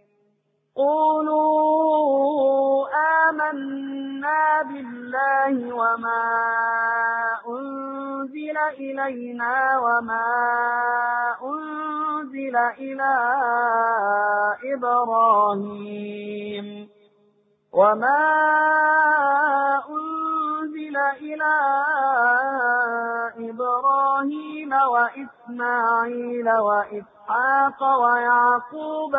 قولوا آمنا بالله وما أنزل إلينا وما أنزل إلى إبراهيم وإسماعيل وإسحاق ويعقوب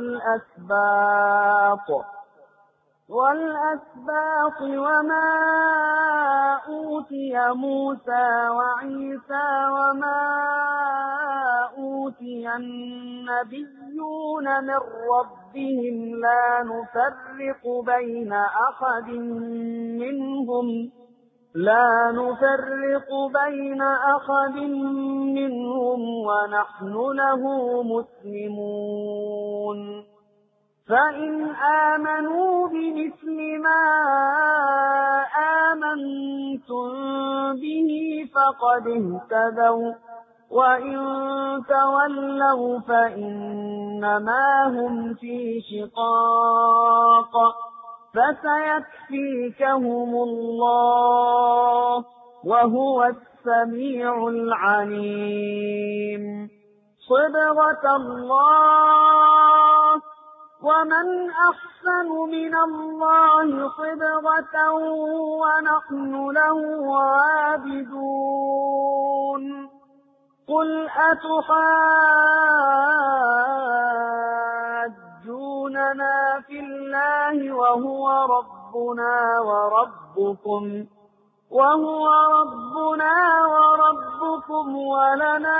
والأسباط وما أوتي موسى وعيسى وما أوتي النبيون من ربهم لا نفرق بين أحد منهم ونحن له مسلمون. فإن آمنوا بمثل ما آمنتم به فقد اهتدوا، وإن تولوا فإنما هم في شقاق، فسيكفيكهم الله وهو السميع العليم. صبغة الله، ومن أحسن من الله صبغة ونحن له عابدون. قل أتحاجوننا في الله وهو ربنا وربكم ولنا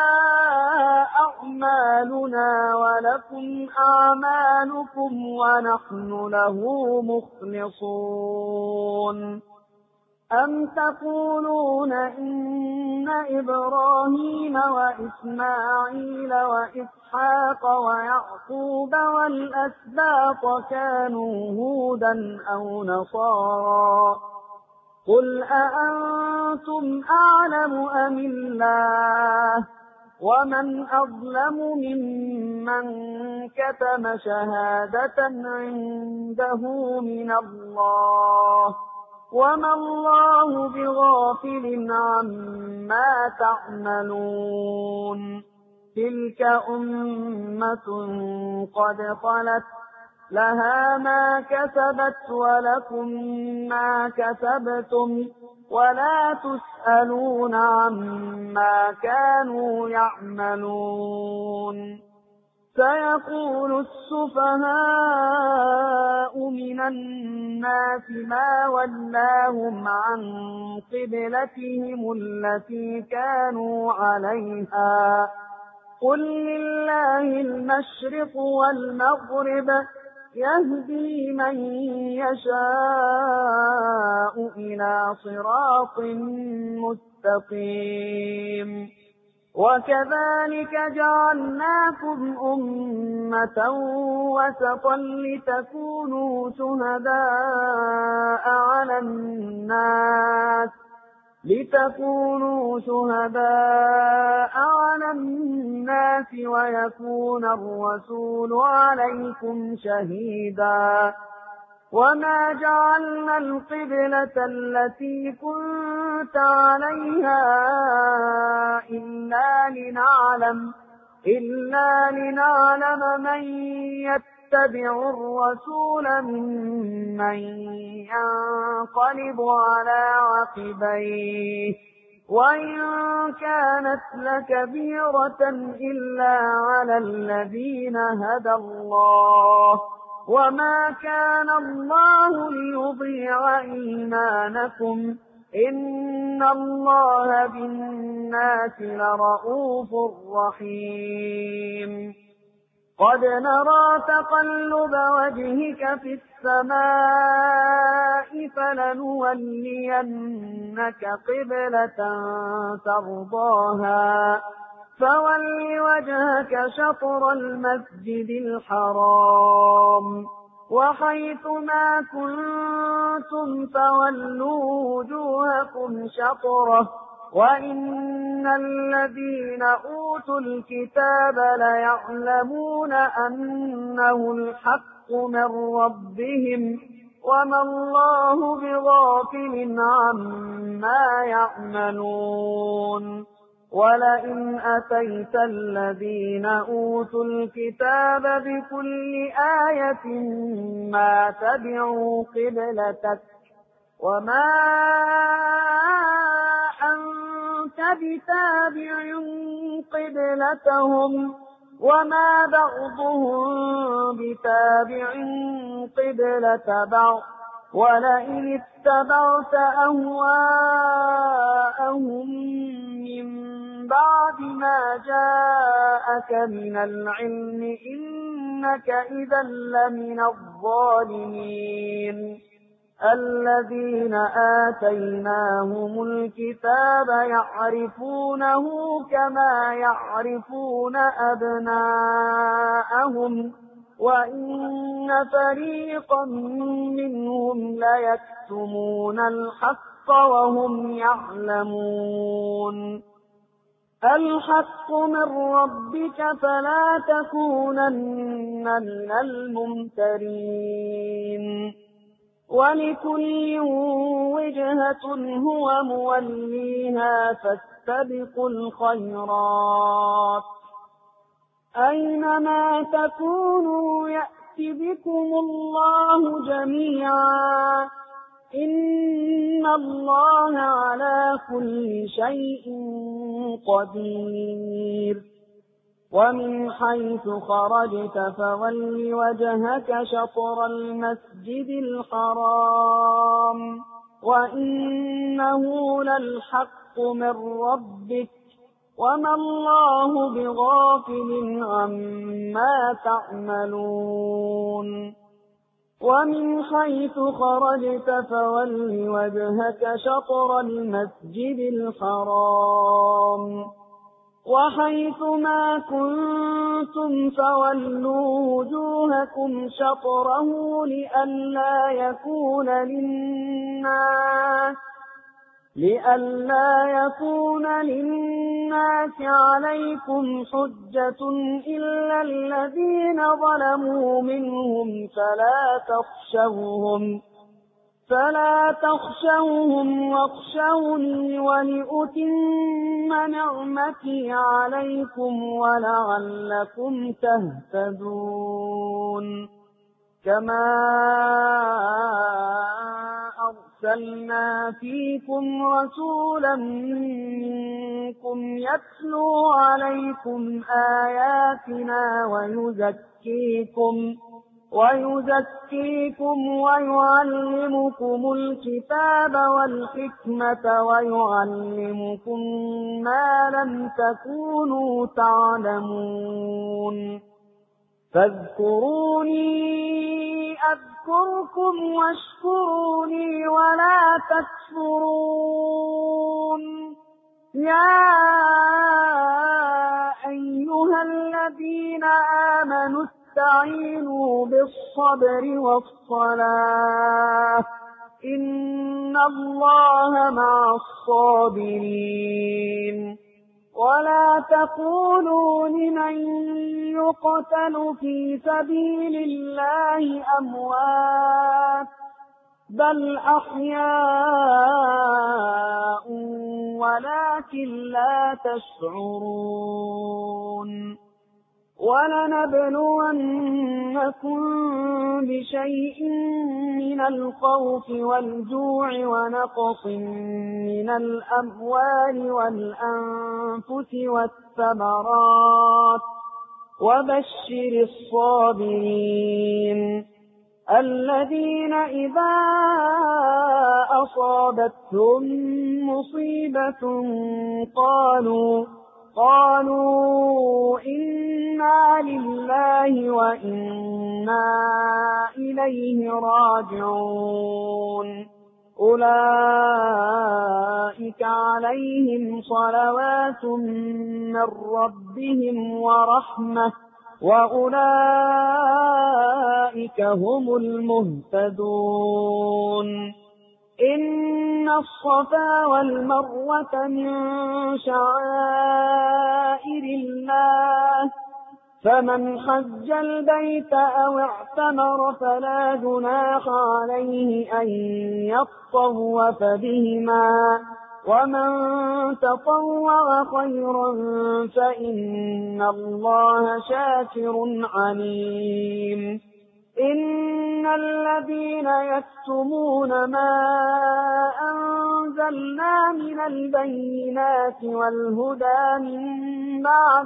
أعمالنا ولكم أعمالكم ونحن له مخلصون. أم تقولون إن إبراهيم وإسماعيل وإسحاق ويعقوب والأسباط كانوا هودا أو نصارى؟ قل أأنتم أعلم أم الله؟ ومن أظلم ممن كتم شهادة عنده من الله، وما الله بغافل عما تعملون. تلك أمة قد خلت، لها ما كسبت ولكم ما كسبتم، ولا تسألون عما كانوا يعملون. سيقول السفهاء من الناس ما ولاهم عن قبلتهم التي كانوا عليها، قل لله المشرق والمغرب، يهدي من يشاء إلى صراط مستقيم. وكذلك جعلناكم أمة وسطا لتكونوا شهداء على الناس ويكون الرسول عليكم شهيدا. وما جعلنا القبلة التي كنت عليها إلا لنعلم من يتبع الرسول ممن ينقلب على عقبيه، وإن كانت لكبيرة إلا على الذين هدى الله، وما كان الله ليضيع إيمانكم، إن الله بالناس لرءوف رحيم. قد نرى تقلب وجهك في السماء فلنولينك قبلة ترضاها، فول وجهك شطر المسجد الحرام، وحيث ما كنتم فولوا وجوهكم شطره، وإن الذين أوتوا الكتاب ليعلمون أنه الحق من ربهم، وما الله بغافل عما يعملون. ولئن أتيت الذين أوتوا الكتاب بكل آية ما تبعوا قبلتك، وما أنت بتابع قبلتهم، وما بعضهم بتابع قبلة بعض، ولئن اتبعت أهواءهم من بعد ما جاءك من العلم إنك إذا لمن الظالمين. الذين آتيناهم الكتاب يعرفونه كما يعرفون أبناءهم، وإن فريقا منهم ليكتمون الحق وهم يعلمون. الحق من ربك فلا تكونن من الممترين. ولكل وجهة هو موليها فاستبقوا الخيرات أينما تكونوا يأت بكم الله جميعا إن الله على كل شيء قدير. ومن حيث خرجت فول وجهك شطر المسجد الحرام وإنه للحق من ربك وما الله بغافل عما تعملون. ومن حيث خرجت فول وجهك شطر المسجد الحرام وحيث ما كنتم فولوا وجوهكم شطره لئلا يكون للناس عليكم حجة إلا الذين ظلموا منهم فلا تخشوهم واخشوني ولأتم نعمتي عليكم ولعلكم تهتدون. كما أرسلنا فيكم رسولا منكم يتلو عليكم آياتنا ويزكيكم ويعلمكم الكتاب والحكمة ويعلمكم ما لم تكونوا تعلمون. فاذكروني أذكركم واشكروني ولا تكفرون. يا أيها الذين آمنوا استعينوا بالصبر والصلاة إن الله مع الصابرين. ولا تقولوا لمن يقتل في سبيل الله أموات بل أحياء ولكن لا تشعرون. ولنبلونكم بشيء من الخوف والجوع ونقص من الأموال والأنفس والثمرات وبشر الصابرين الذين إذا أصابتهم مصيبة قالوا إنا لله وإنا إليه راجعون. أولئك عليهم صلوات من ربهم ورحمة وأولئك هم المهتدون. إن الصفا والمروة من شعائر الله فمن حج البيت أو اعتمر فلا جناح عليه أن يطوف بهما ومن تطوع خيرا فإن الله شاكر عليم. إن الذين يكتمون ما أنزلنا من البينات والهدى من بعد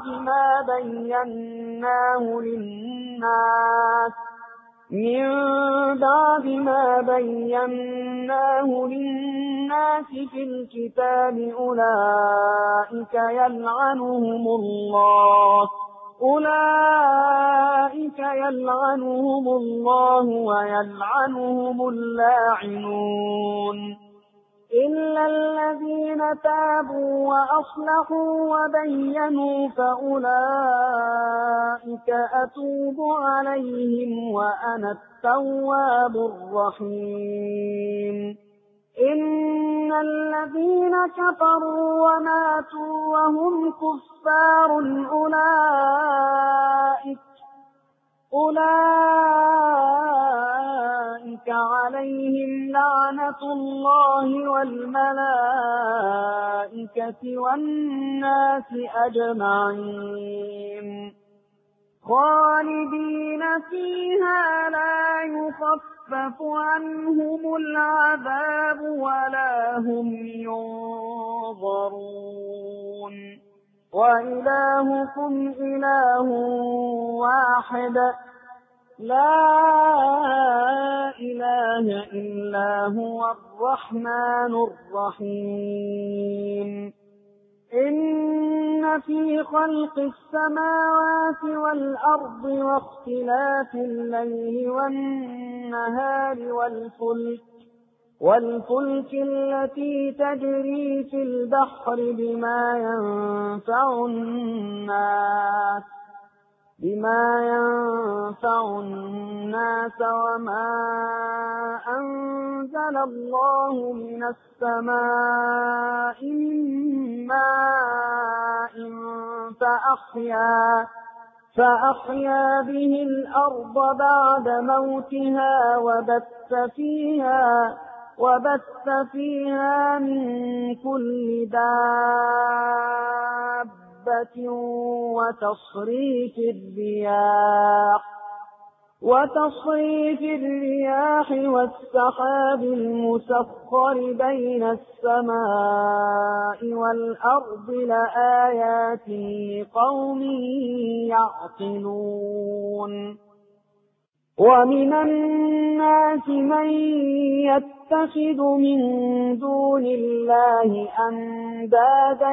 ما بيناه للناس في الكتاب أولئك يلعنهم الله ويلعنهم اللاعنون. إلا الذين تابوا وأصلحوا وبينوا فأولئك أتوب عليهم وأنا التواب الرحيم. إن الذين كفروا وماتوا وهم كفار أولئك عليهم لعنة الله والملائكة والناس أجمعين خالدين فيها لا يخفف عنهم العذاب ولا هم ينظرون. وإلهكم إله واحد لا إله إلا هو الرحمن الرحيم. إن في خلق السماوات والأرض واختلاف الليل والنهار والفلك التي تجري في البحر بما ينفع الناس وما أنزل الله من السماء من ماء فأحيا به الأرض بعد موتها وبث فيها من كل دابة وتصريف الرياح والسحاب المسخر بين السماء والأرض لآيات لقوم يعقلون. ومن الناس من يتخذ من دون الله أندادا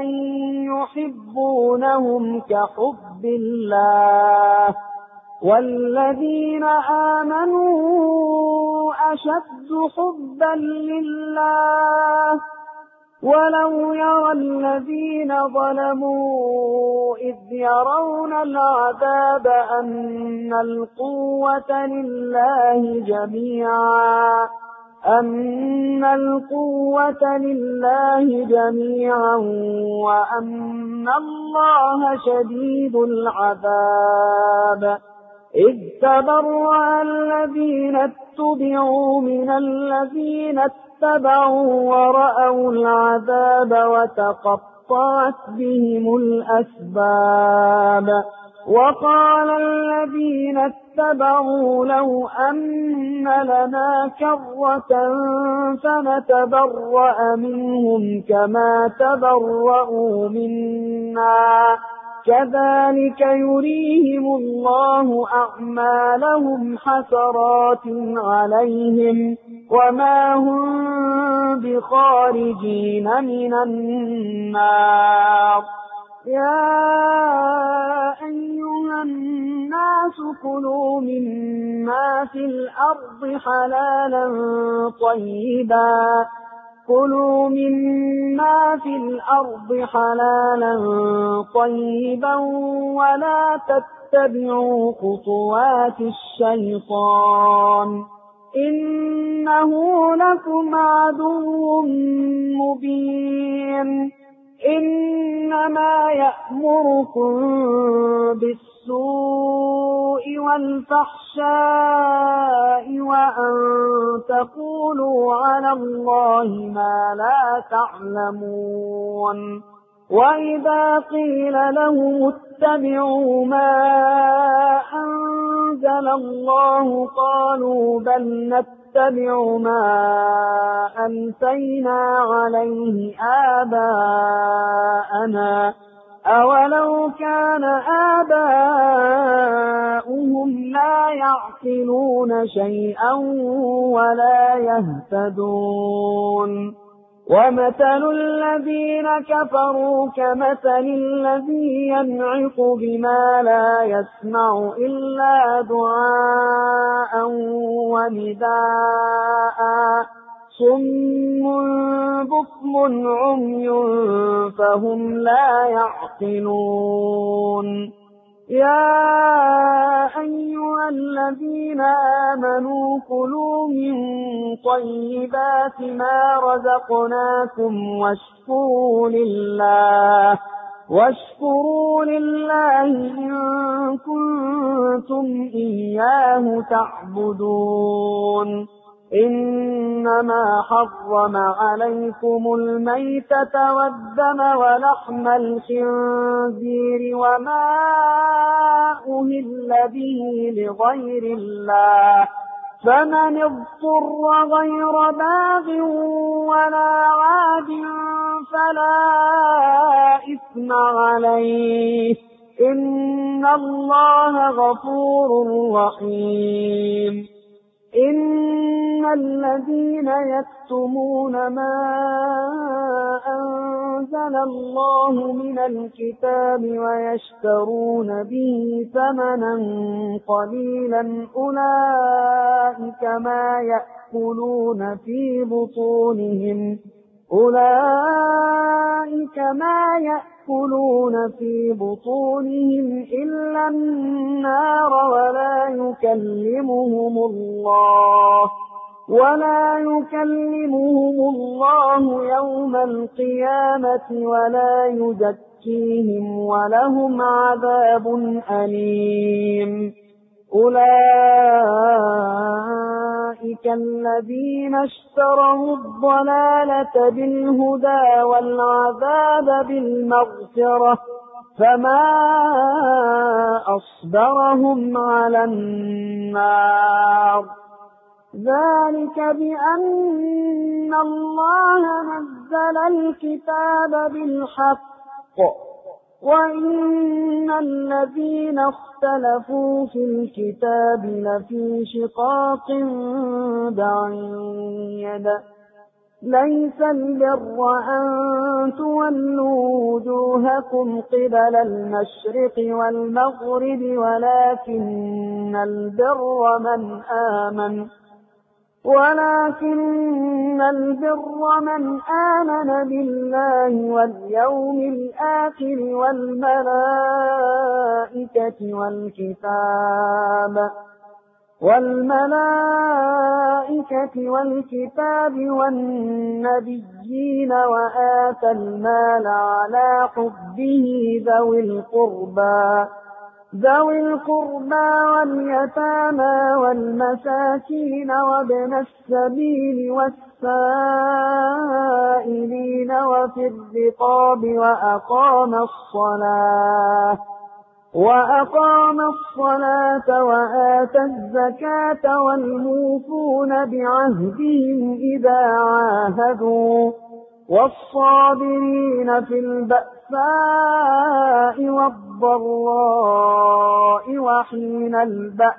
يحبونهم كحب الله والذين آمنوا أشد حبا لله ولو يرى الذين ظلموا إذ يرون العذاب أن القوة لله جميعا وأن الله شديد العذاب. إذ تبرأ الذين اتبعوا من الذين اتبعوا ورأوا العذاب وتقطعت بهم الأسباب. وقال الذين اتبعوا لو أن لنا كرة فنتبرأ منهم كما تبرأوا منا كذلك يريهم الله أعمالهم حسرات عليهم وما هم بخارجين من النار. يا أيها الناس كلوا مما في الأرض حلالا طيبا ولا تتبعوا خطوات الشيطان إنه لكم عدو مبين. إنما يأمركم بالسوء والفحشاء وأن تقولوا على الله ما لا تعلمون. وإذا قيل لهم اتبعوا ما أنزل الله قالوا بل نتبع ما ألفينا عليه آباءنا أولو كان آباؤهم لا يعقلون شيئا ولا يهتدون. ومثل الذين كفروا كمثل الذي ينعق بما لا يسمع إلا دعاء ونداء صم بكم عمي فهم لا يعقلون يا أيها الذين آمنوا كلوا من طيبات ما رزقناكم واشكروا لله إن كنتم إياه تعبدون إنما حرم عليكم الميتة والدم ولحم الخنزير وما أهل به لغير الله فمن اضطر غير باغ ولا عاد فلا إثم عليه إن الله غفور رحيم إن الذين يكتمون ما أنزل الله من الكتاب ويشترون به ثمنا قليلا أولئك ما يأكلون في بطونهم إلا النار ولا يكلمهم الله يوم القيامة ولا يزكيهم ولهم عذاب أليم أولئك الذين اشتروا الضلالة بالهدى والعذاب بالمغفرة فما أصبرهم على النار ذلك بأن الله نزل الكتاب بالحق وإن الذين اختلفوا في الكتاب لفي شقاق بعيد ليس البر أن تولوا وجوهكم قبل المشرق والمغرب ولكن البر من آمن بالله واليوم الآخر والملائكة والكتاب والنبيين وآتى المال على حبه ذوي القربى واليتامى والمساكين وابن السبيل والسائلين وفي الرقاب وأقام الصلاة وآتى الزكاة والموفون بعهدهم إذا عاهدوا والصابرين في البأساء والضراء وحين البأس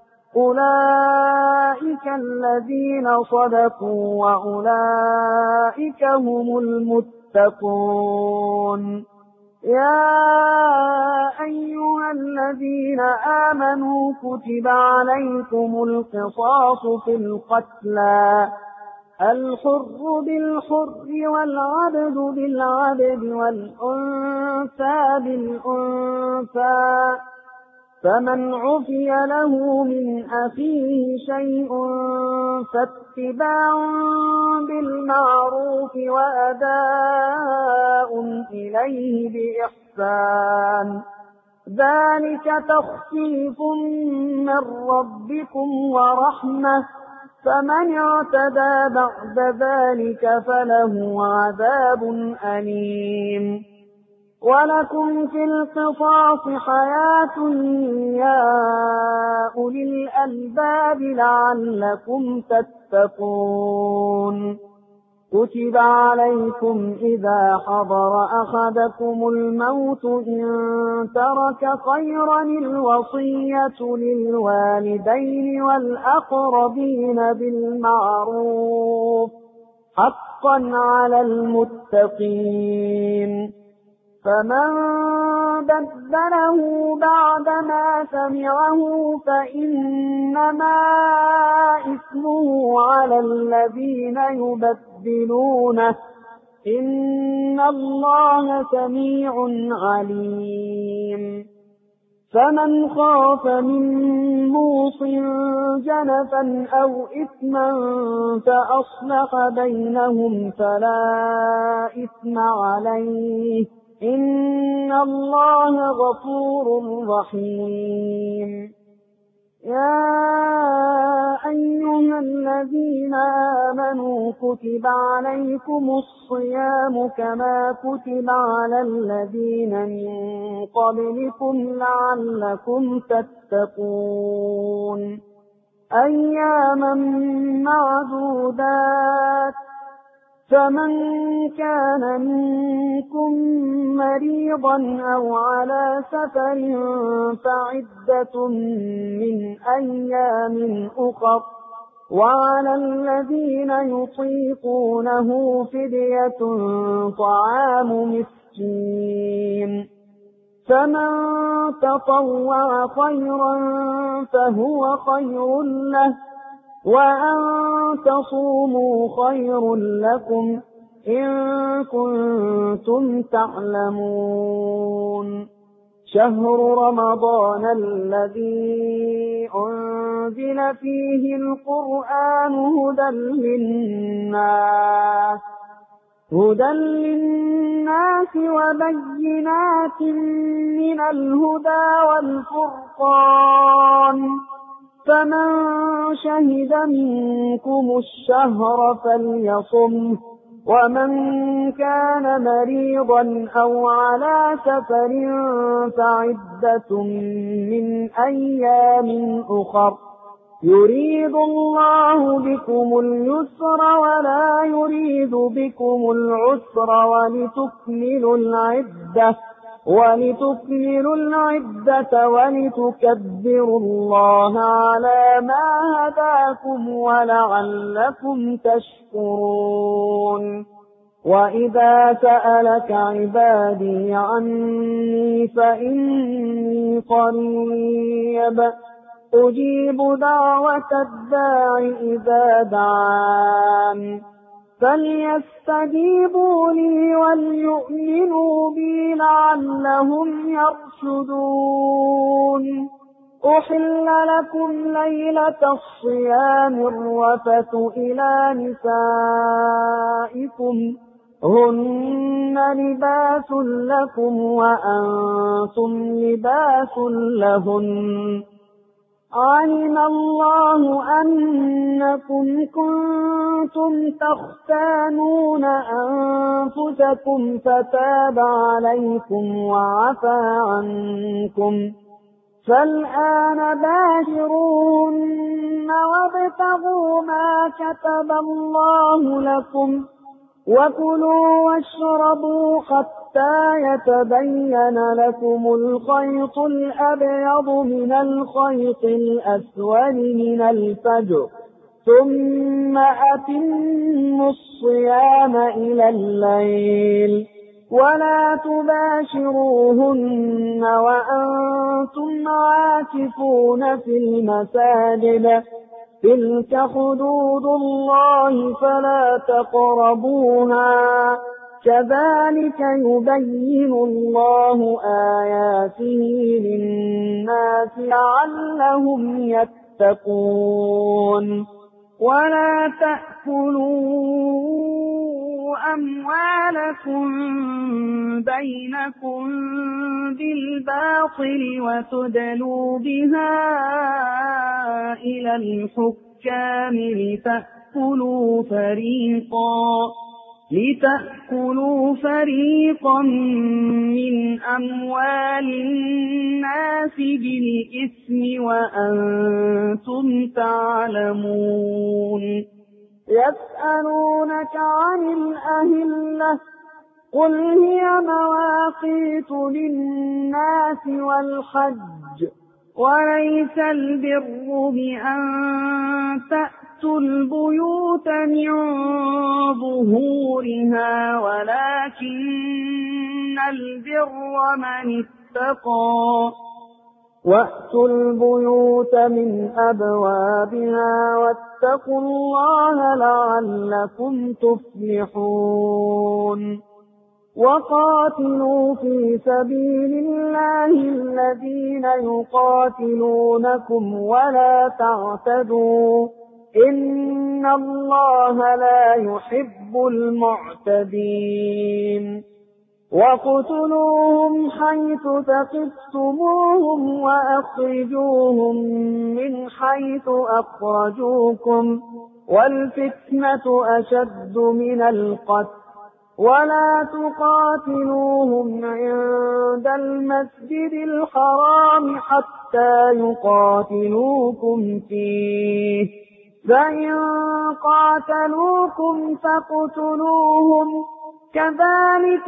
أولئك الذين صدقوا وأولئك هم المتقون يا أيها الذين آمنوا كتب عليكم القصاص في القتلى الحر بالحر والعبد بالعبد والأنثى بالأنثى فمن عفي له من أخيه شيء فاتباع بالمعروف وأداء إليه بإحسان ذلك تخفيف من ربكم ورحمة فمن اعتدى بعد ذلك فله عذاب أليم ولكم في القصاص حياة يا أولي الألباب لعلكم تتقون كتب عليكم إذا حضر أحدكم الموت إن ترك خيرا الوصية للوالدين والأقربين بالمعروف حقا على المتقين فمن بدله بعدما سمعه فإنما إثمه على الذين يبدلونه إن الله سميع عليم فمن خاف من موص جنفا أو إثما فأصلح بينهم فلا إثم عليه إن الله غفور رحيم يا أيها الذين آمنوا كتب عليكم الصيام كما كتب على الذين من قبلكم لعلكم تتقون أياما معدودات فمن كان منكم مريضا أو على سفر فعدة من أيام أخر وعلى الذين يطيقونه فدية طعام مسكين فمن تطوع خيرا فهو خير له وأن تصوموا خير لكم إن كنتم تعلمون شهر رمضان الذي أنزل فيه القرآن هدى للناس وبينات من الهدى والفرقان فمن شهد منكم الشهر فليصمه ومن كان مريضا أو على سفر فعدة من أيام أخر يريد الله بكم اليسر ولا يريد بكم العسر ولتكملوا العدة ولتكبروا الله على ما هداكم ولعلكم تشكرون وإذا سألك عبادي عني فإني قريب أجيب دعوة الداع إذا دعان فليستجيبوا لي وليؤمنوا بي لعلهم يرشدون أحل لكم ليلة الصيام الرفث إلى نسائكم هن لباس لكم وأنتم لباس لهن علم الله أنكم كنتم تختانون أنفسكم فتاب عليكم وعفى عنكم فالآن باشروهن وابتغوا ما كتب الله لكم وكلوا واشربوا حتى يتبين لكم الخيط الأبيض من الخيط الأسود من الفجر ثم أتموا الصيام إلى الليل ولا تباشروهن وأنتم عاكفون في المساجد تلك حدود الله فلا تقربوها كذلك يبين الله آياته للناس لعلهم يتقون ولا تأكلوا أموالكم بينكم بالباطل وتدلوا بها إلى الحكام لتأكلوا فريقا من أموال الناس بالإثم وأنتم تعلمون يسألونك عن الأهلة قل هي مواقيت للناس والحج وليس البر بأن تأتوا البيوت من ظهورها ولكن البر من اتقى وأتوا البيوت من أبوابها واتقوا الله لعلكم تفلحون وقاتلوا في سبيل الله الذين يقاتلونكم ولا تعتدوا إن الله لا يحب المعتدين وَاقْتُلُوهُمْ حَيْثُ ثَقِفْتُمُوهُمْ وَأَخْرِجُوهُمْ مِنْ حَيْثُ أَخْرَجُوكُمْ وَالْفِتْنَةُ أَشَدُّ مِنَ الْقَتْلِ وَلَا تُقَاتِلُوهُمْ عِندَ الْمَسْجِدِ الْحَرَامِ حَتَّى يُقَاتِلُوكُمْ فِيهِ فَإِنْ قَاتَلُوكُمْ فَاقْتُلُوهُمْ كذلك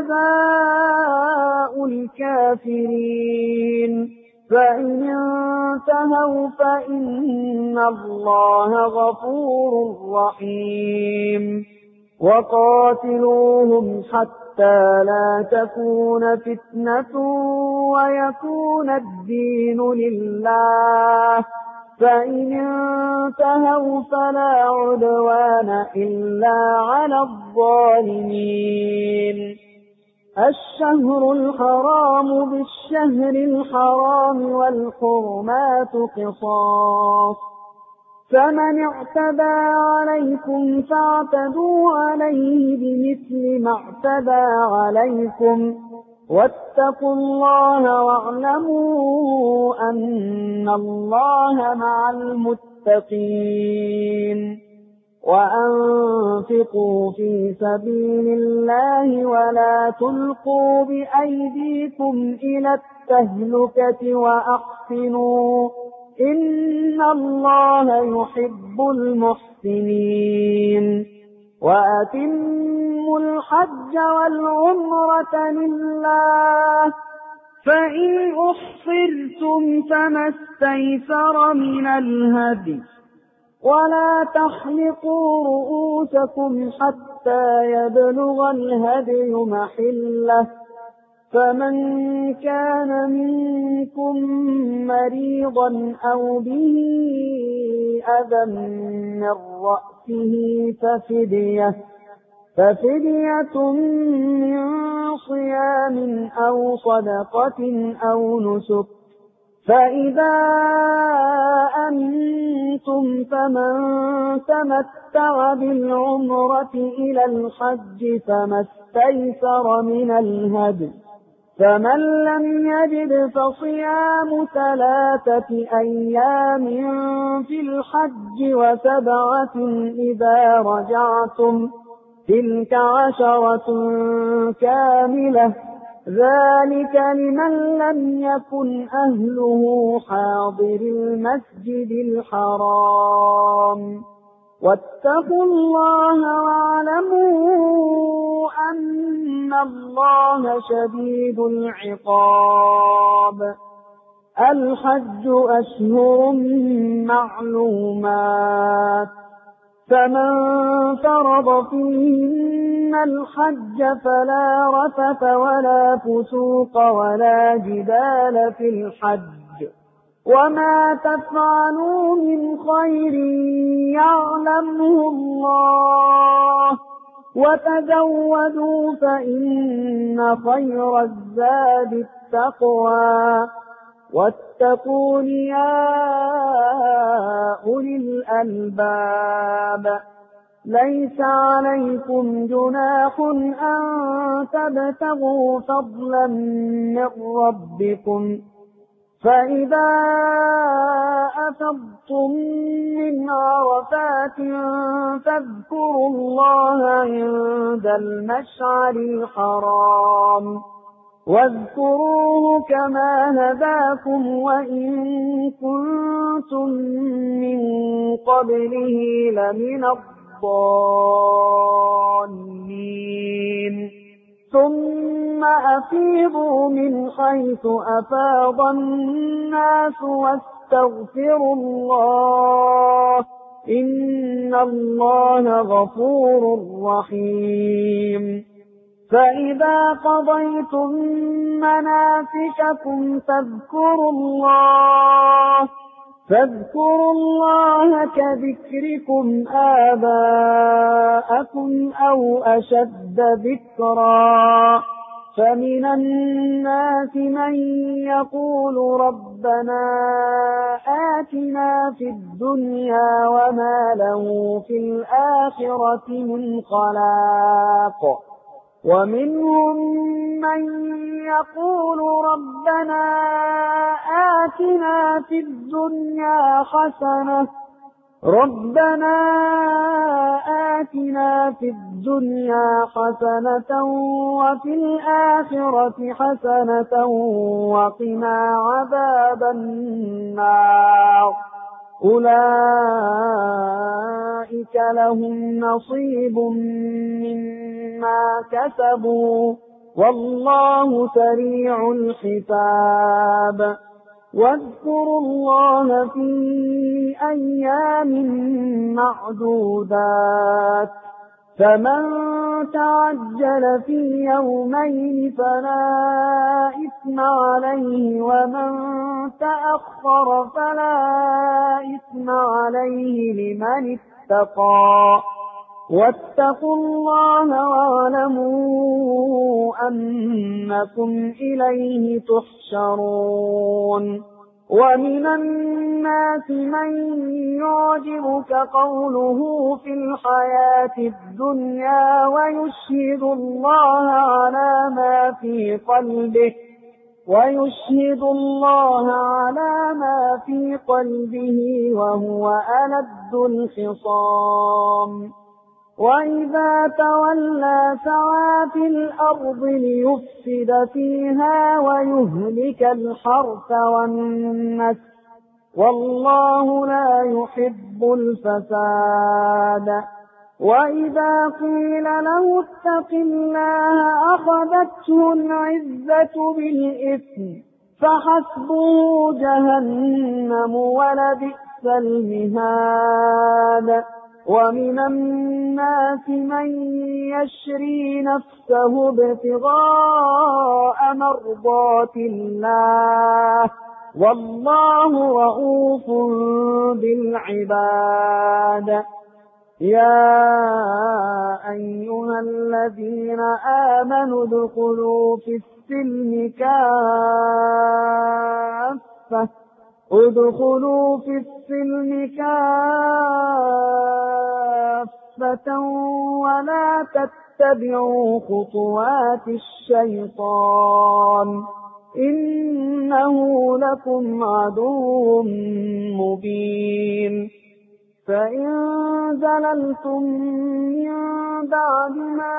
جزاء الكافرين فإن انتهوا فإن الله غفور رحيم وقاتلوهم حتى لا تكون فتنة ويكون الدين لله فإن انتهوا فلا عدوان إلا على الظالمين الشهر الحرام بالشهر الحرام والحرمات قصاص فمن اعتدى عليكم فاعتدوا عليه بمثل ما اعتدى عليكم واتقوا الله واعلموا أن الله مع المتقين وأنفقوا في سبيل الله ولا تلقوا بأيديكم إلى التهلكة وأحسنوا إن الله يحب المحسنين وأتموا الحج والعمرة لله فإن أحصرتم فما استيسر من الهدي ولا تحلقوا رؤوسكم حتى يبلغ الهدي محله فمن كان منكم مريضا أو به أذى من رأسه ففدية من صيام أو صدقة أو نسك فإذا أمنتم فمن تمتع بالعمرة إلى الحج فما استيسر من الهدي فمن لم يجد فصيام 3 أيام في الحج و7 إذا رجعتم تلك 10 كاملة ذلك لمن لم يكن أهله حاضر المسجد الحرام واتقوا الله واعلموا أن الله شديد العقاب الحج أشهر معلومات فمن فرض فيهن الحج فلا رفث ولا فسوق ولا جدال في الحج وما تفعلوا من خير يعلمه الله وتزودوا فإن خير الزاد التقوى واتقون يا أولي الألباب ليس عليكم جناح أن تبتغوا فضلا من ربكم فإذا أفضتم من عرفات فاذكروا الله عند المشعر الحرام واذكروه كما هداكم وإن كنتم من قبله لمن الضالين ثم أفيضوا من حيث أفاض الناس واستغفروا الله إن الله غفور رحيم فإذا قضيتم مناسككم فاذكروا الله كذكركم آباءكم أو أشد ذكرا. فمن الناس من يقول ربنا آتنا في الدنيا وما له في الآخرة من خلاق، ومنهم من يقول ربنا آتنا في الدنيا حسنة وفي الآخرة حسنة وقنا عذاب النار. أولئك لهم نصيب مما كسبوا والله سريع الحساب. واذكروا الله في أيام معدودات، فمن تعجل في يومين فلا إثم عليه، ومن تأخر فلا إثم عليه لمن اتقى. واتقوا الله واعلموا أنكم إليه تحشرون. ومن الناس من يعجبك قوله في الحياة الدنيا ويشهد الله على ما في قلبه وهو ألد الخصام. وإذا تولى سعى في الأرض ليفسد فيها ويهلك الحرث والنسل، والله لا يحب الفساد. وإذا قيل له اتق الله أخذته العزة بالإثم فحسبه جهنم ولبئس المهاد. ومن الناس من يشري نفسه ابتغاء مرضات الله والله رؤوف بالعباد. يا أيها الذين آمنوا ادخلوا في السلم كافة ولا تتبعوا خطوات الشيطان إنه لكم عدو مبين. فإن زللتم من بعد ما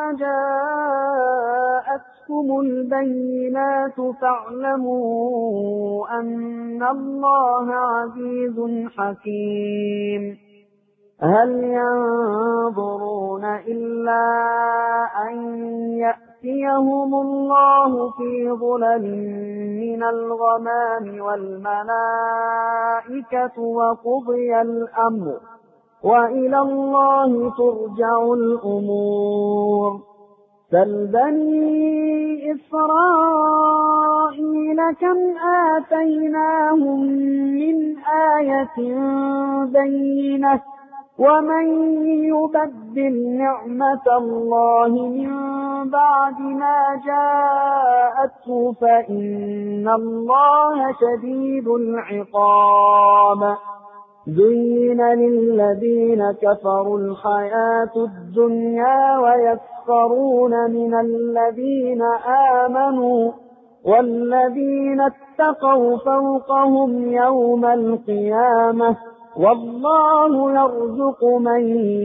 جاءتكم البينات فاعلموا أن الله عزيز حكيم. هل ينظرون إلا أن يأتيهم الله في ظلل من الغمام والملائكة وقضي الأمر وإلى الله ترجع الأمور. سل بني إسرائيل كم آتيناهم من آية بينة ومن يبدل نعمة الله من بعد ما جاءته فإن الله شديد العقاب. زين للذين كفروا الحياة الدنيا ويسخرون من الذين آمنوا والذين اتقوا فوقهم يوم القيامة والله يرزق من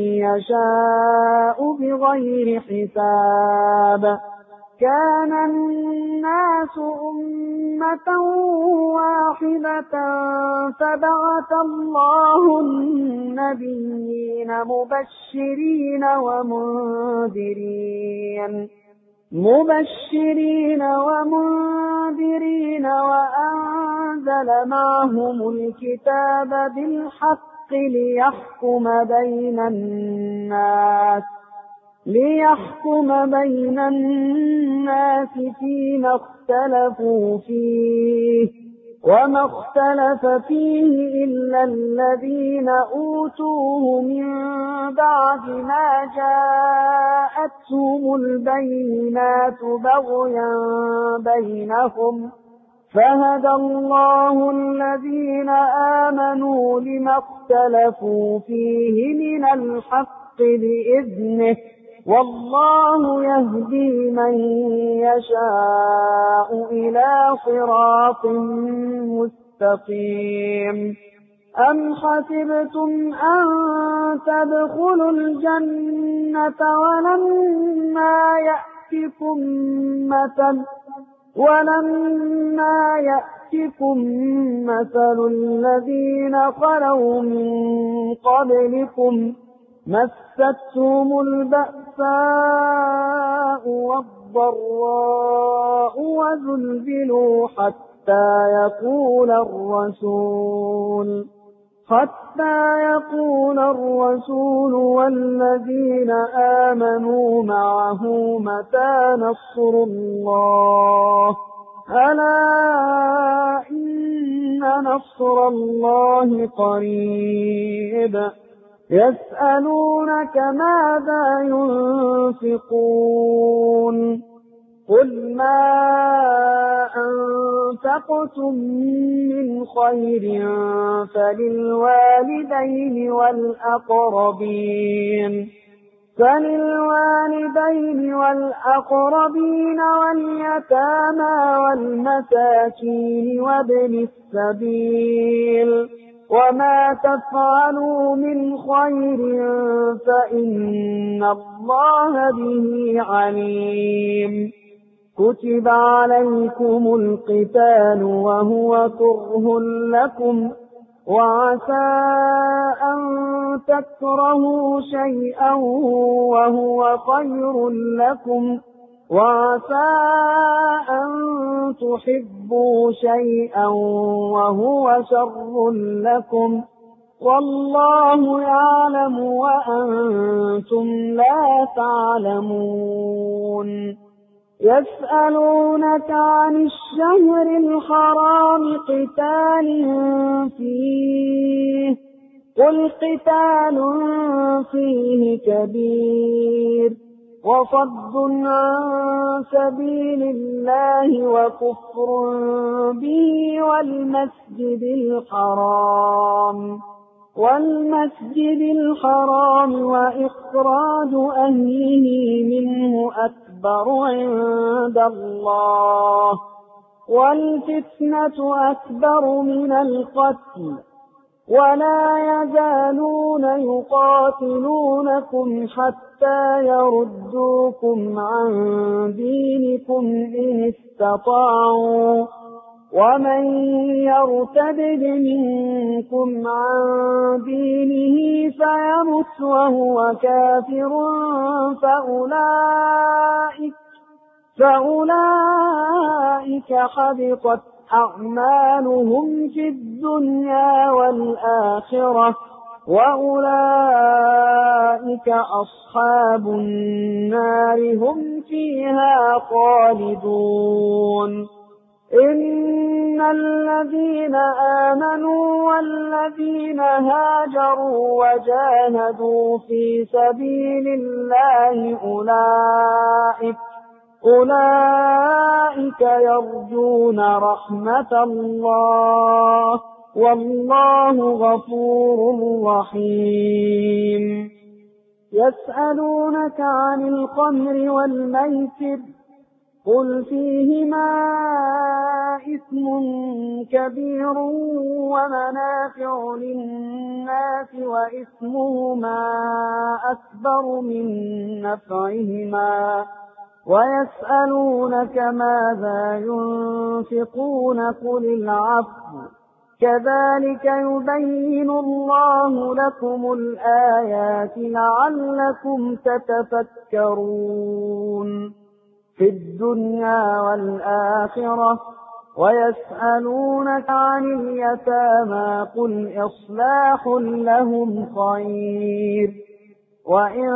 يشاء بغير حساب. كان الناس أمة واحدة فبعث الله النبيين مبشرين ومنذرين وأنزل معهم الكتاب بالحق ليحكم بين الناس ليحكم بين الناس فيما اختلفوا فيه، وما اختلف فيه إلا الذين أوتوه من بعد ما جاءتهم البينات بغيا بينهم، فهدى الله الذين آمنوا لما اختلفوا فيه من الحق بإذنه، والله يهدي من يشاء إلى صراط مستقيم. أم حسبتم أن تدخلوا الجنة ولما يأتكم مثل الذين خلوا من قبلكم مستهم البأساء والضراء وزلزلوا حتى يقول الرسول والذين آمنوا معه متى نصر الله، ألا إن نصر الله قريب. يسألونك ماذا ينفقون، قل ما أنفقتم من خير فللوالدين والأقربين واليتامى والمساكين وابن السبيل، وما تفعلوا من خير فإن الله به عليم. كتب عليكم القتال وهو كره لكم، وعسى أن تكرهوا شيئا وهو خير لكم، وعسى أن تحبوا شيئا وهو شر لكم، والله يعلم وأنتم لا تعلمون. يسألونك عن الشهر الحرام قتال فيه، قل قتال فيه كبير، وصد عن سبيل الله وكفر به والمسجد الحرام وإخراج أهله منه أكبر عند الله، والفتنة أكبر من القتل، ولا يزالون يقاتلونكم حتى يردوكم عن دينكم إن استطاعوا، ومن يرتد منكم عن دينه فيمت وهو كافر فأولئك حبطت أعمالهم في الدنيا والآخرة، وأولئك أصحاب النار هم فيها خالدون. إن الذين آمنوا والذين هاجروا وجاهدوا في سبيل الله أولئك يرجون رحمة الله، والله غفور رحيم. يسألونك عن الخمر والميسر، قل فيهما إثم كبير ومنافع للناس وإثمهما أكبر من نفعهما، ويسألونك ماذا ينفقون قل العفو، كذلك يبين الله لكم الآيات لعلكم تتفكرون في الدنيا والآخرة. ويسألونك عن اليتامى قل إصلاح لهم خير، وإن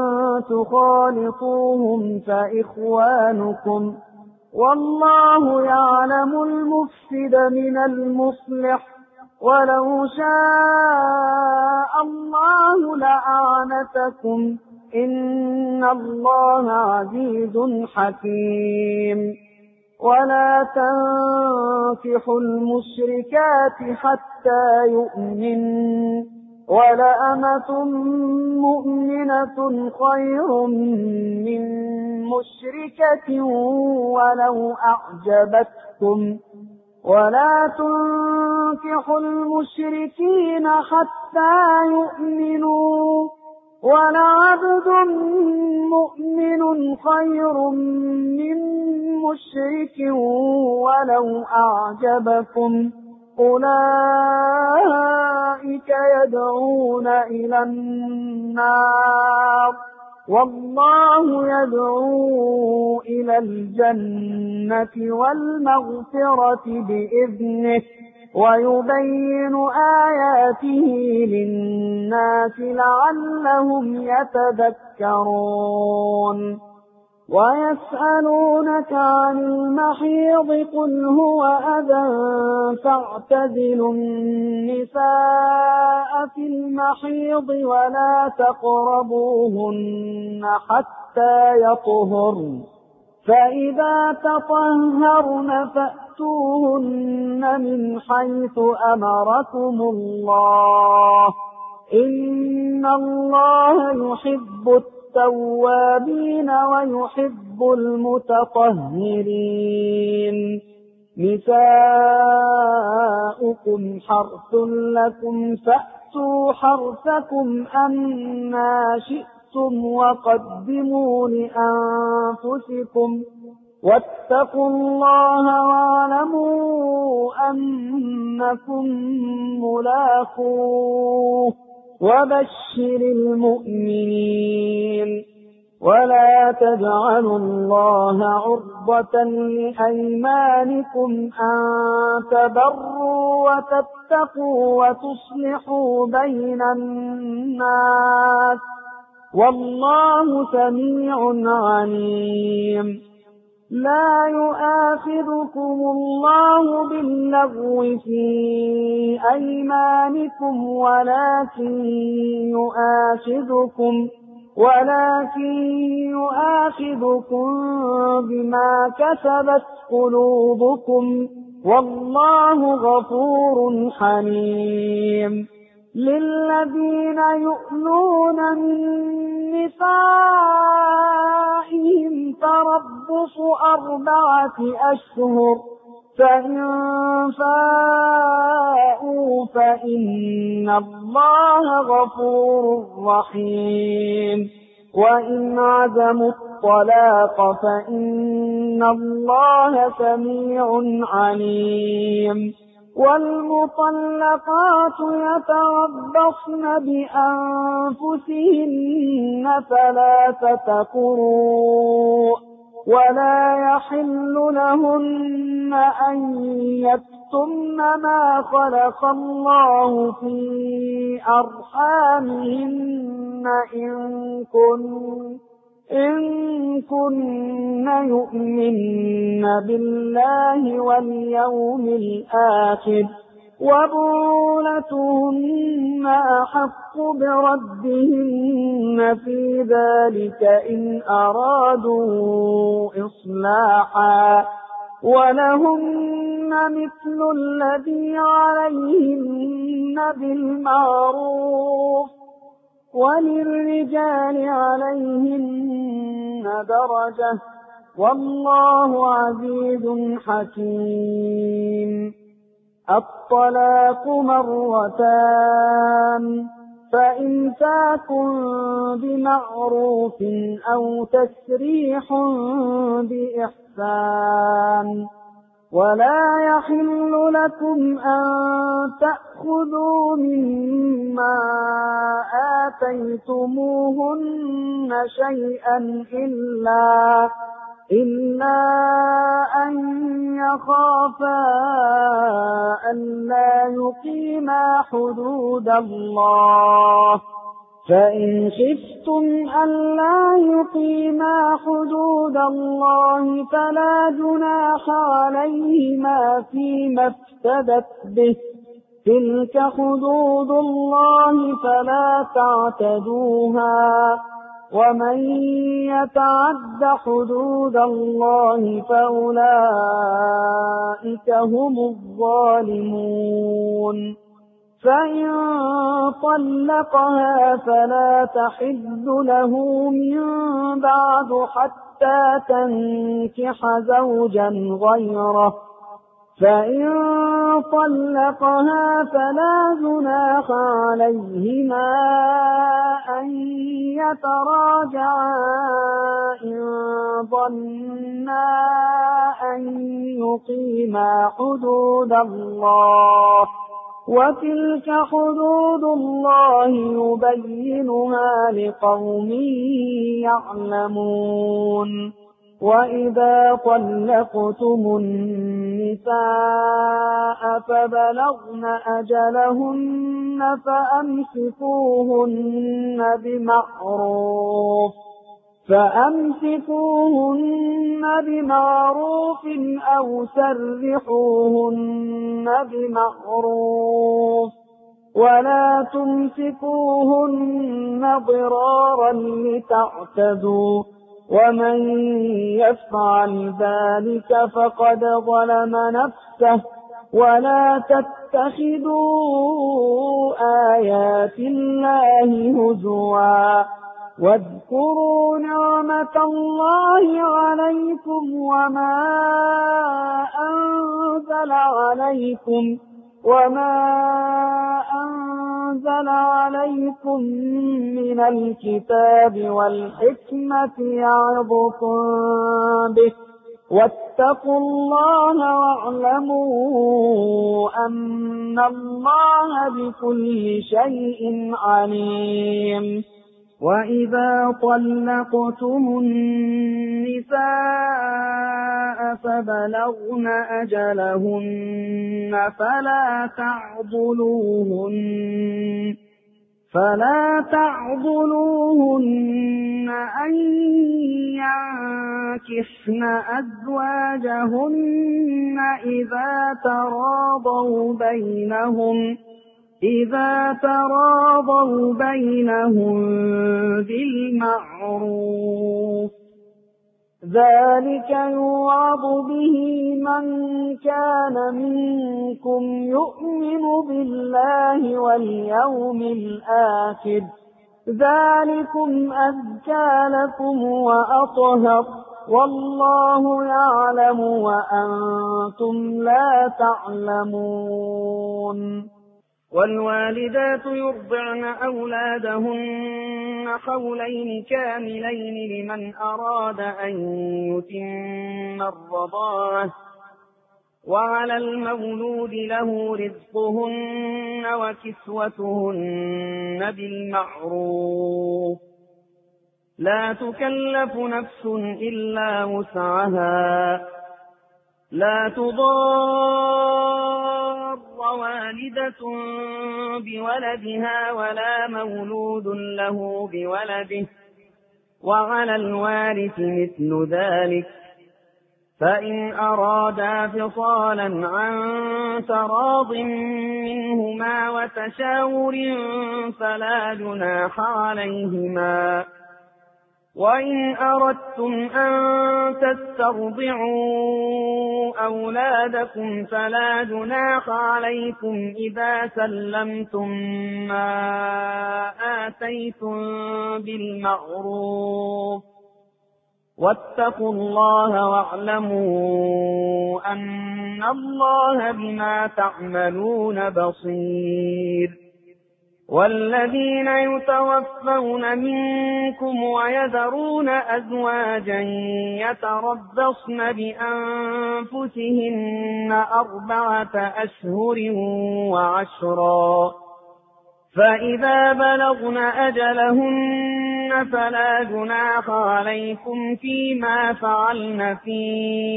تخالطوهم فإخوانكم والله يعلم المفسد من المصلح ولو شاء الله لأعنتكم إن الله عزيز حكيم ولا تنكحوا المشركات حتى يؤمنوا ولأمة مؤمنة خير من مشركة ولو أعجبتكم ولا تنكحوا المشركين حتى يؤمنوا ولعبد مؤمن خير من مشرك ولو أعجبكم أولئك يدعون إلى النار والله يدعو إلى الجنة والمغفرة بإذنه ويبين آياته للناس لعلهم يتذكرون ويسألونك عن المحيض قل هو أذى فاعتزلوا النساء في المحيض ولا تقربوهن حتى يطهرن فإذا تطهرن فأتوهن من حيث أمركم الله إن الله يحب التوابين ويحب المتطهرين نساؤكم حرث لكم فأتوا حرثكم أنى شئتم وقدموا لأنفسكم واتقوا الله واعلموا أنكم ملاقوه وبشر المؤمنين ولا تجعلوا الله عرضة لأيمانكم أن تبروا وتتقوا وتصلحوا بين الناس والله سميع عليم لا يؤاخذكم الله باللغو في أيمانكم ولكن يؤاخذكم بما كسبت قلوبكم والله غفور حليم للذين يؤلون من نسائهم تربص 4 أشهر فإن فاءوا فإن الله غفور رحيم وإن عزموا الطلاق فإن الله سميع عليم والمطلقات يتربصن بأنفسهن 3 قروء ولا يحل لهن أن يكتمن ما خلق الله في أرحامهن إن كن يؤمن بالله واليوم الآخر وبعولتهن أحق بردهن في ذلك إن أرادوا إصلاحا ولهن مثل الذي عليهن بالمعروف وللرجال عليهن درجة والله عزيز حكيم الطلاق 2 فإمساك بمعروف أو تسريح بإحسان ولا يحل لكم أن تأخذوا مما آتيتموهن شيئا إلا أن يخافا ألا يقيما حدود الله فإن خفتم ألا يقيما حدود الله فلا جناح عليهما فيما افتدت به، تلك حدود الله فلا تعتدوها، ومن يتعد حدود الله فأولئك هم الظالمون. فإن طلقها فلا تحل له من بعد حتى تنكح زوجا غيره، فإن طلقها فلا جناح عليهما أن يتراجعا إن ظنا أن يقيما حدود الله، وتلك حدود الله يبينها لقوم يعلمون. وإذا طلقتم النساء فبلغن أجلهن فأمسكوهن بمعروف أو سرحوهن بمعروف، ولا تمسكوهن ضرارا لتعتدوا، ومن يفعل ذلك فقد ظلم نفسه. ولا تتخذوا آيات الله هزوا، واذكروا نعمة الله عليكم وما أنزل عليكم من الكتاب والحكمة يعظكم به، واتقوا الله واعلموا أن الله بكل شيء عليم. وإذا طلقتم النساء فبلغن أجلهن فلا تعضلوهن أن ينكحن أزواجهن إذا تراضوا بينهم بالمعروف، ذلك يوعظ به من كان منكم يؤمن بالله واليوم الآخر، ذلكم أزكى لكم وأطهر، والله يعلم وأنتم لا تعلمون. والوالدات يرضعن أولادهن حولين كاملين لمن أراد أن يتم الرضاعة، وعلى المولود له رزقهن وكسوتهن بالمعروف، لا تكلف نفس إلا وسعها، لا تضار والدة بولدها ولا مولود له بولده، وعلى الوارث مثل ذلك، فإن أرادا فصالا عن تراض منهما وتشاور فلا جناح عليهما. وإن أردتم أن تسترضعوا أولادكم فلا جناح عليكم إذا سلمتم ما آتيتم بالمعروف، واتقوا الله واعلموا أن الله بما تعملون بصير. والذين يتوفون منكم ويذرون أزواجا يتربصن بأنفسهن 4 أشهر و10، فإذا بلغن أجلهن فلا جناح عليكم فيما فعلن في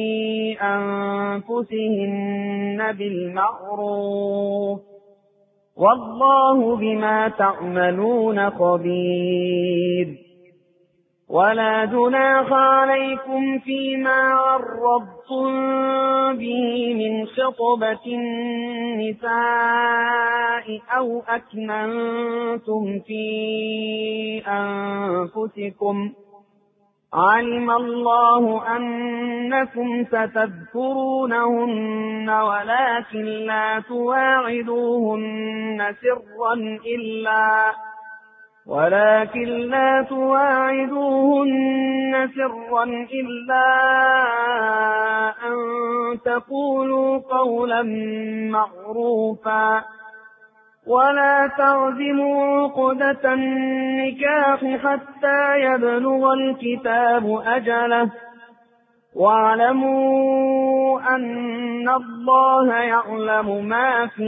أنفسهن بالمعروف، والله بما تعملون خبير. ولا جناح عليكم فيما عرضتم به من خطبة النساء أو أكننتم في أنفسكم، علم الله أنكم ستذكرونهن ولكن لا تواعدوهن سرا إلا أن تقولوا قولا معروفا. ولا تعزموا عقدة النكاح حتى يبلغ الكتاب أجله، واعلموا أن الله يعلم ما في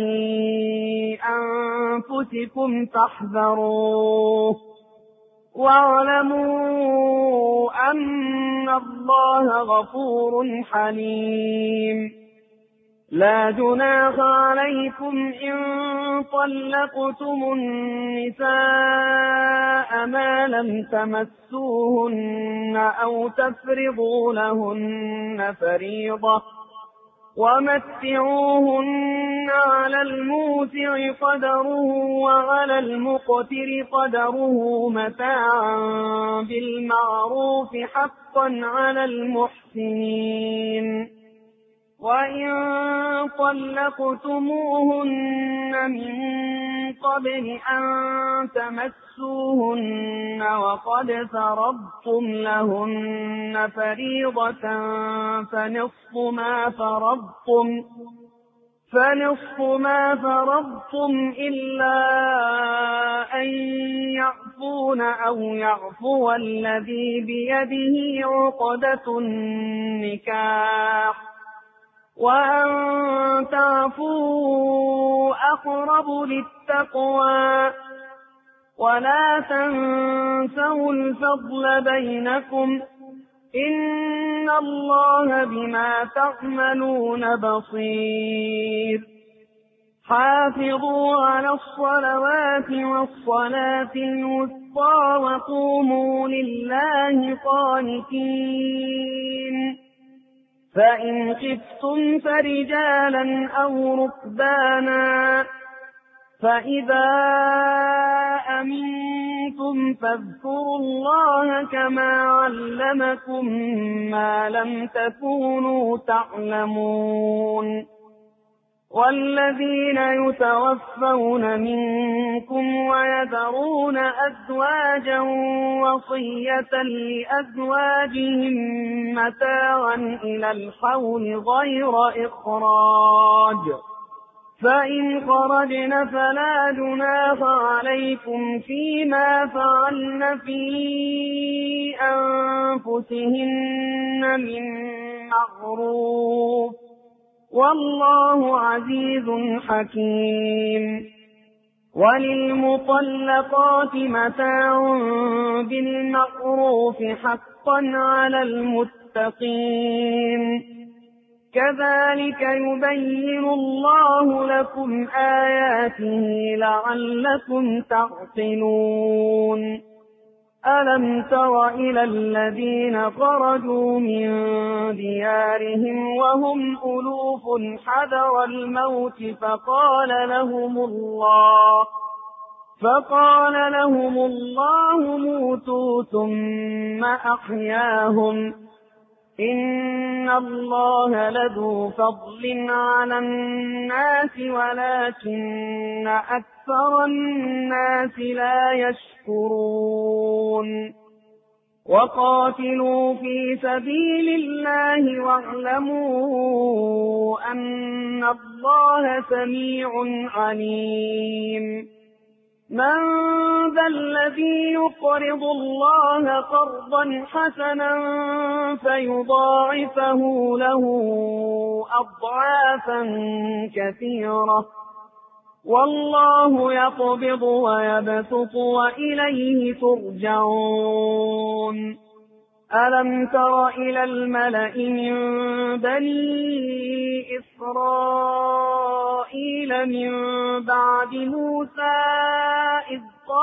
أنفسكم فاحذروه، واعلموا أن الله غفور حليم. لا جناح عليكم إن طلقتم النساء ما لم تمسوهن أو تفرضوا لهن فريضة، ومتعوهن على الموسع قدره وعلى المقتر قدره متاعا بالمعروف حقا على المحسنين. وإن طلقتموهن من قبل أن تمسوهن وقد فرضتم لهن فريضة فنصف ما فرضتم إلا أن يعفون أو يعفو الذي بيده عقدة النكاح، وأن تعفوا أقرب للتقوى. ولا تنسوا الفضل بينكم، إن الله بما تعملون بصير. حافظوا على الصلوات والصلاة الوسطى وقوموا لله قانتين. فإن خفتم فرجالا أو ركبانا، فإذا أمنتم فاذكروا الله كما علمكم ما لم تكونوا تعلمون. والذين يتوفون منكم ويذرون أزواجا وصية لأزواجهم متاعا إلى الحول غير إخراج، فإن خرجن فلا جناح عليكم فيما فعلن في أنفسهن من معروف، والله عزيز حكيم. وللمطلقات متاع بالمعروف حقا على المتقين. كذلك يبين الله لكم آياته لعلكم تعقلون. ألم تر إلى الذين خرجوا من ديارهم وهم ألوف حذر الموت فقال لهم الله موتوا ثم أحياهم، إن الله لذو فضل على الناس ولكن أكثر الناس لا يشكرون. وقاتلوا في سبيل الله واعلموا أن الله سميع عليم. من ذا الذي يقرض الله قرضا حسنا فيضاعفه له أضعافا كثيرة، والله يقبض ويبسط وإليه ترجعون. ألم تر إلى الملأ من بني إسرائيل إسرائيل من بعد موسى إذ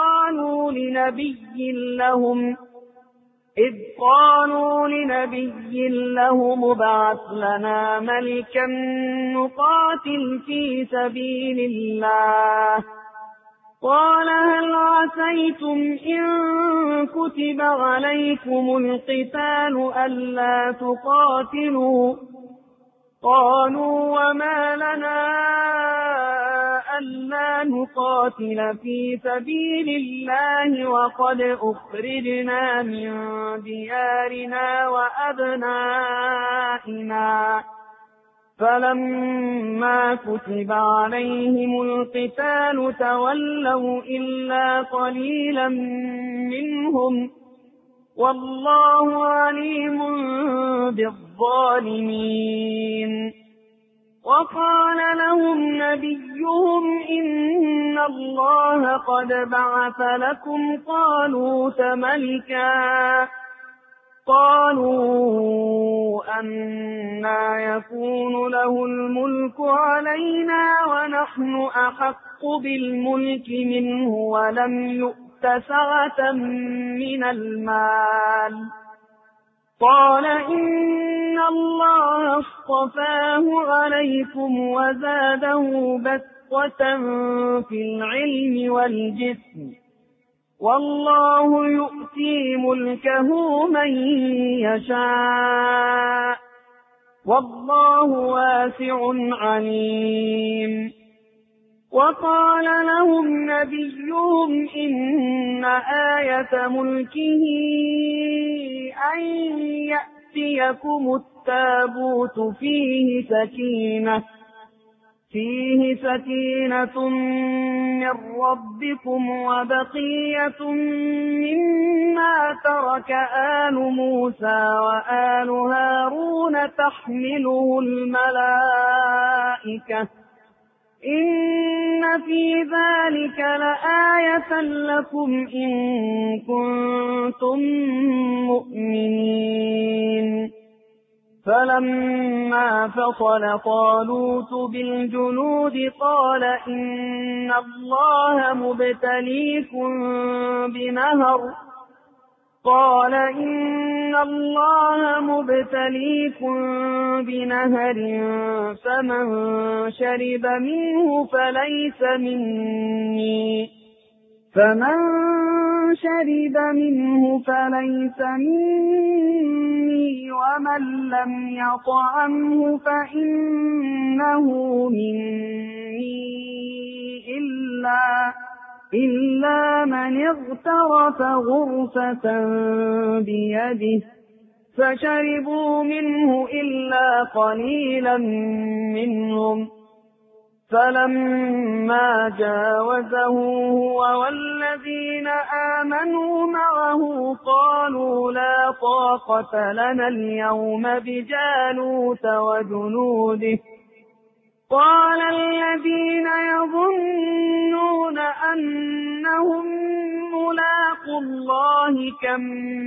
قالوا لنبي لهم ابعث لنا ملكا نقاتل في سبيل الله. قال هل عسيتم إن كتب عليكم القتال ألا تقاتلوا؟ قالوا وما لنا ألا نقاتل في سبيل الله وقد أخرجنا من ديارنا وأبنائنا. فلما كتب عليهم القتال تولوا إلا قليلا منهم والله عليم بالظالمين. وقال لهم نبيهم إن الله قد بعث لكم طالوت ملكا. قالوا أنى يكون له الملك علينا ونحن أحق بالملك منه ولم يؤت سعة من المال. قال إن الله اصطفاه عليكم وزاده بسطة في العلم والجسم والله يؤتي ملكه من يشاء والله واسع عليم. وقال لهم نبيهم إن آية ملكه أن يأتيكم التابوت فيه سكينة من ربكم وبقية مما ترك آل موسى وآل هارون تحمله الملائكة إن في ذلك لآية لكم إن كنتم مؤمنين. فلما فصل طالوت بالجنود قال إن الله مبتليكم بنهر فمن شرب منه فليس مني ومن لم يطعمه فإنه مني إلا من اغترف غرفة بيده فشربوا منه إلا قليلا منهم. فلما جاوزه هو والذين آمنوا معه قالوا لا طاقة لنا اليوم بجالوت وجنوده. قال الذين يظنون أنهم ملاقو الله كم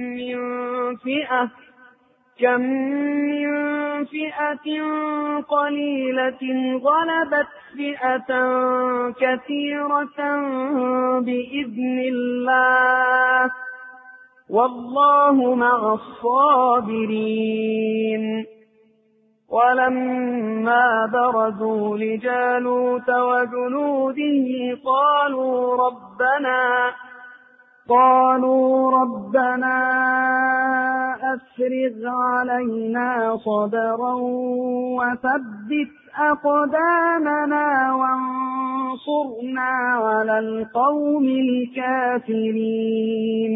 من فئة قليلة غلبت فئة كثيرة بإذن الله والله مع الصابرين. ولما برزوا لجالوت وجنوده قالوا ربنا أفرغ علينا صبرا وثبت أقدامنا وانصرنا على القوم الكافرين.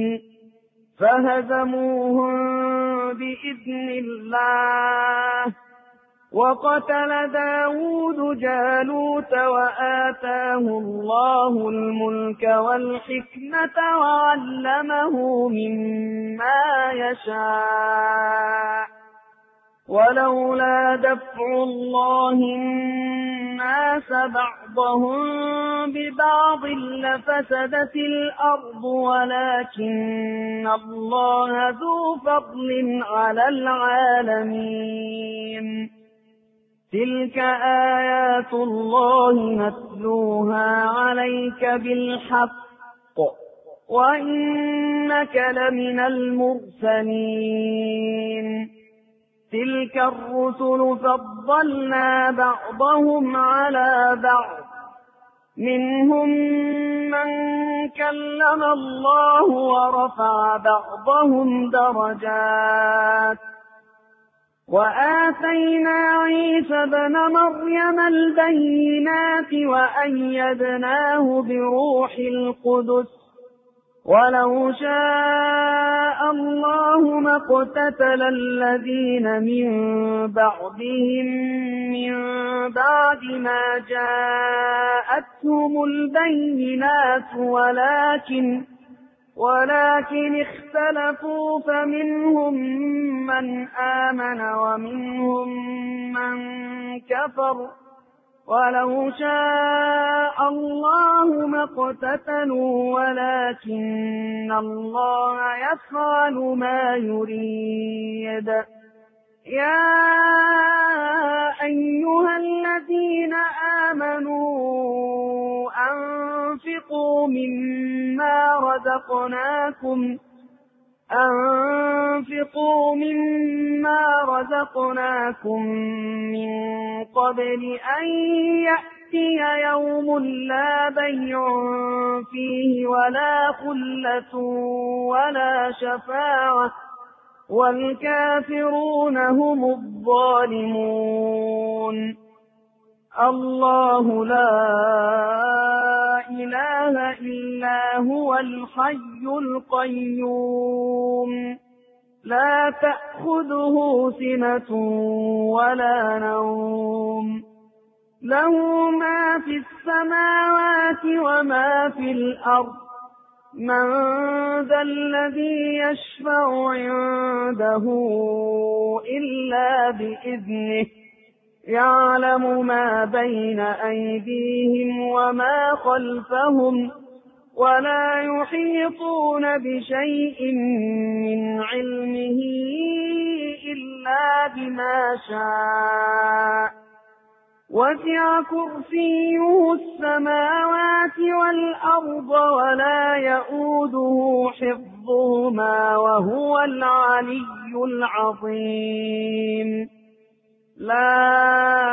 فهزموهم بإذن الله وقتل داود جالوت وآتاه الله الملك والحكمة وعلمه مما يشاء. ولولا دفع الله الناس بعضهم ببعض لفسدت الأرض ولكن الله ذو فضل على العالمين. تلك آيات الله نتلوها عليك بالحق وإنك لمن المرسلين تلك الرسل فضلنا بعضهم على بعض منهم من كلم الله ورفع بعضهم درجات وآتينا عيسى ابن مريم البينات وأيدناه بروح القدس ولو شاء الله ما اقتتل الذين من بعدهم من بعد ما جاءتهم البينات ولكن اختلفوا فمنهم من آمن ومنهم من كفر ولو شاء الله ما اقتتلوا ولكن الله يفعل ما يريد يا أيها الذين آمنوا أنفقوا مما رزقناكم من قبل أن يأتي يوم لا بيع فيه ولا خلة ولا شفاعة والكافرون هم الظالمون الله لا إله إلا هو الحي القيوم لا تأخذه سنة ولا نوم له ما في السماوات وما في الأرض من ذا الذي يشفع عنده إلا بإذنه يعلم ما بين أيديهم وما خلفهم ولا يحيطون بشيء من علمه إلا بما شاء وسع كرسيه السماوات والأرض ولا يؤوده حفظهما وهو العلي العظيم لا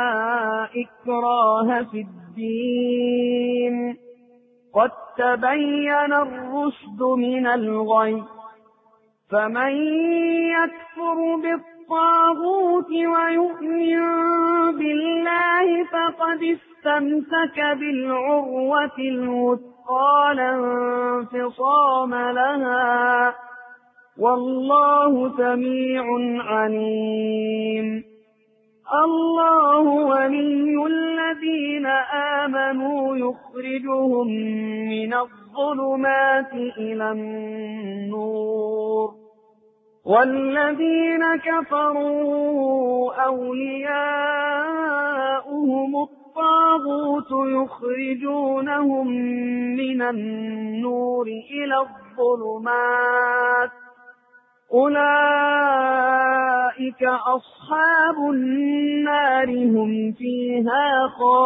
إكراه في الدين قد تبين الرشد من الغي فمن يكفر بالطاغوت ويؤمن بالله فقد استمسك بالعروة الوثقى لا انفصام لها والله سميع عليم الله ولي الذين آمنوا يخرجهم من الظلمات إلى النور والذين كفروا أولياؤهم الطاغوت يخرجونهم من النور إلى الظلمات أولئك أصحاب النار هم فيها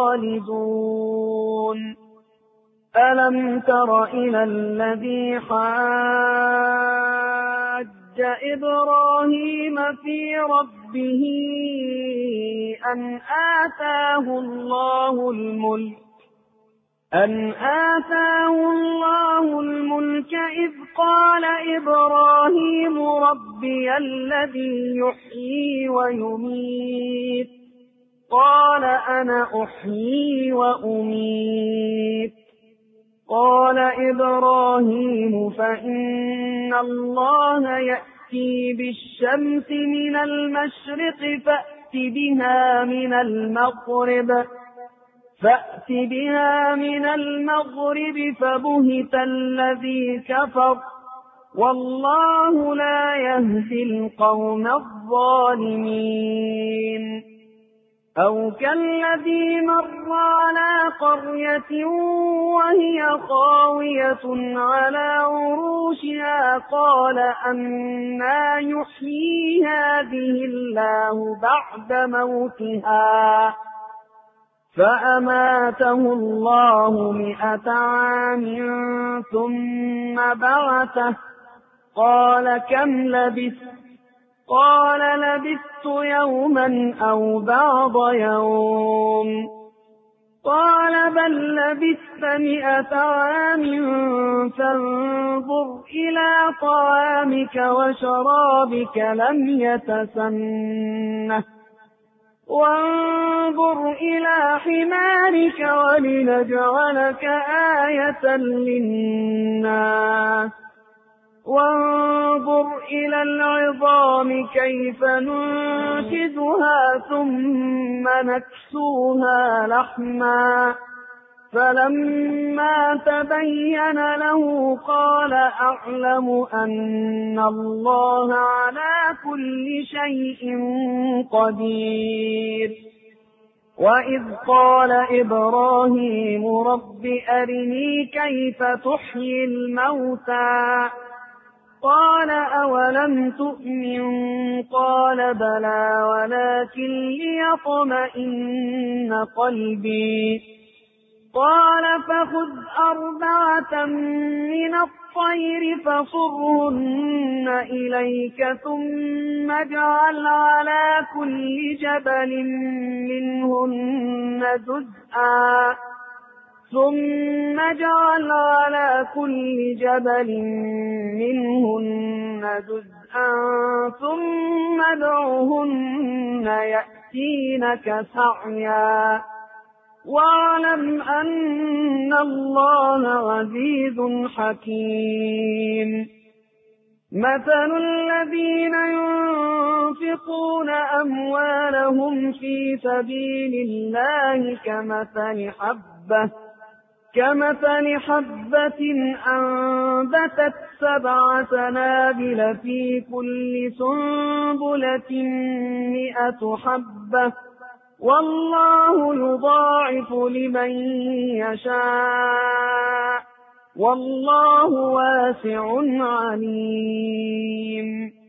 خالدون ألم تر إلى الذي حاج إبراهيم في ربه أن آتاه الله الملك إذ قال إبراهيم ربي الذي يحيي ويميت قال أنا أحيي وأميت قال إبراهيم فإن الله يأتي بالشمس من المشرق فأت بها من المغرب فبهت الذي كفر والله لا يهدي القوم الظالمين أو كالذي مر على قرية وهي خاوية على عروشها قال أنى يحيي هذه الله بعد موتها فأماته الله 100 عام ثم بعثه قال كم لبثت قال لبثت يوما أو بعض يوم قال بل لبثت 100 عام فانظر إلى طعامك وشرابك لم يتسنه وانظر إلى حمارك ولنجعلك آية للناس وانظر إلى العظام كيف ننشزها ثم نكسوها لحما فلما تبين له قال أعلم أن الله على كل شيء قدير وإذ قال إبراهيم رب أرني كيف تحيي الموتى قال أولم تؤمن قال بلى ولكن ليطمئن قلبي قال فخذ 4 من الطير فصرهن إليك ثم اجعل على كل جبل منهن جزءا ثم ادعهن يأتينك سعيا واعلم أن الله عزيز حكيم مثل الذين ينفقون أموالهم في سبيل الله كمثل حبة أنبتت 7 سنابل في كل سنبلة 100 حبة والله يضاعف لمن يشاء والله واسع عليم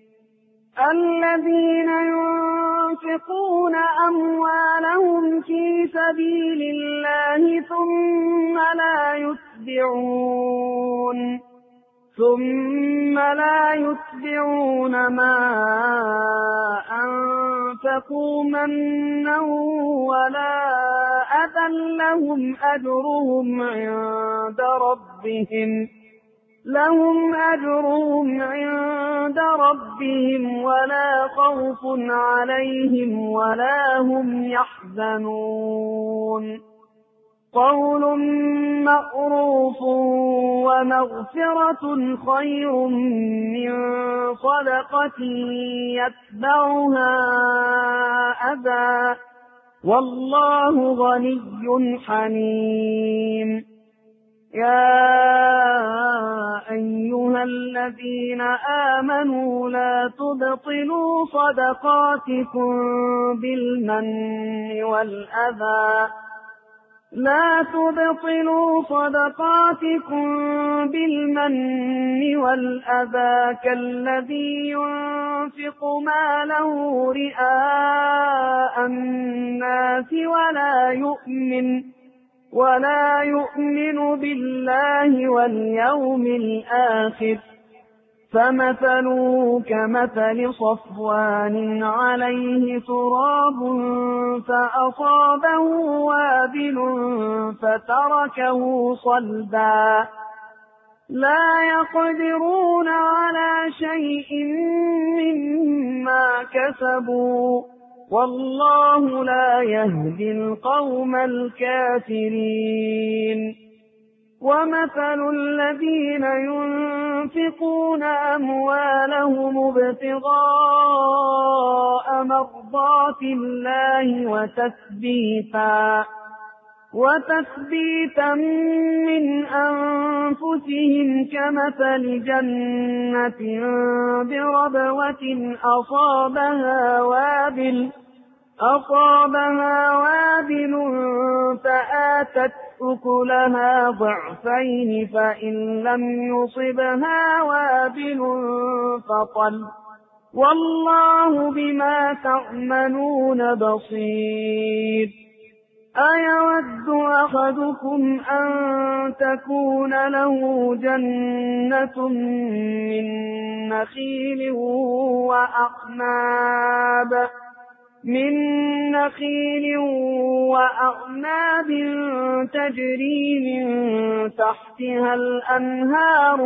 الذين ينفقون أموالهم في سبيل الله ثم لا يتبعون ما أنفقوا منا ولا أذى لهم أجرهم عند ربهم ولا خوف عليهم ولا هم يحزنون قول معروف ومغفرة خير من صدقة يتبعها أذى والله غني حليم يا أيها الذين آمنوا لا تبطلوا صدقاتكم بالمن والأذى كالذي ينفق ماله رئاء الناس ولا يؤمن بالله واليوم الآخر فمثله كمثل صفوان عليه تراب فأصابه وابل فتركه صلدا لا يقدرون على شيء مما كسبوا والله لا يهدي القوم الكافرين ومثل الذين ينفقون أموالهم ابتغاء مرضات الله وتثبيتا من أنفسهم كمثل جنة بربوة أصابها وابل فآذت آتت أكلها ضعفين فإن لم يصبها وابل فطل والله بما تعملون بصير. أيود أحدكم أن تكون له جنة من نخيل وأعناب تجري من تحتها الأنهار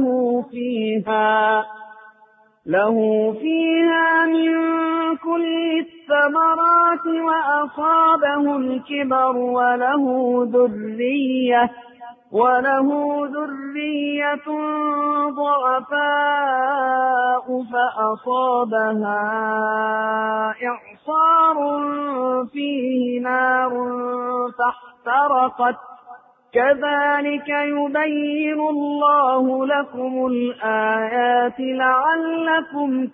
له فيها من كل الثمرات وأصابه الكبر وله ذرية ضعفاء فأصابها إعصار فيه نار فاحترقت كذلك يبين الله لكم الآيات لعلكم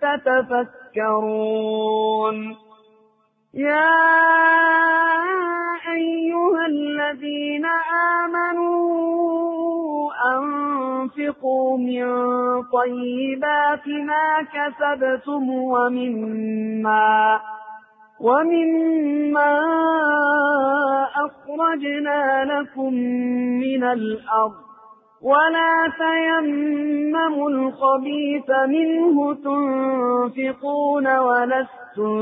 تتفكرون. يا أيها الذين آمنوا أنفقوا من طيبات ما كسبتم ومما أخرجنا لكم من الأرض ولا تيمموا الخبيث منه تنفقون ولستم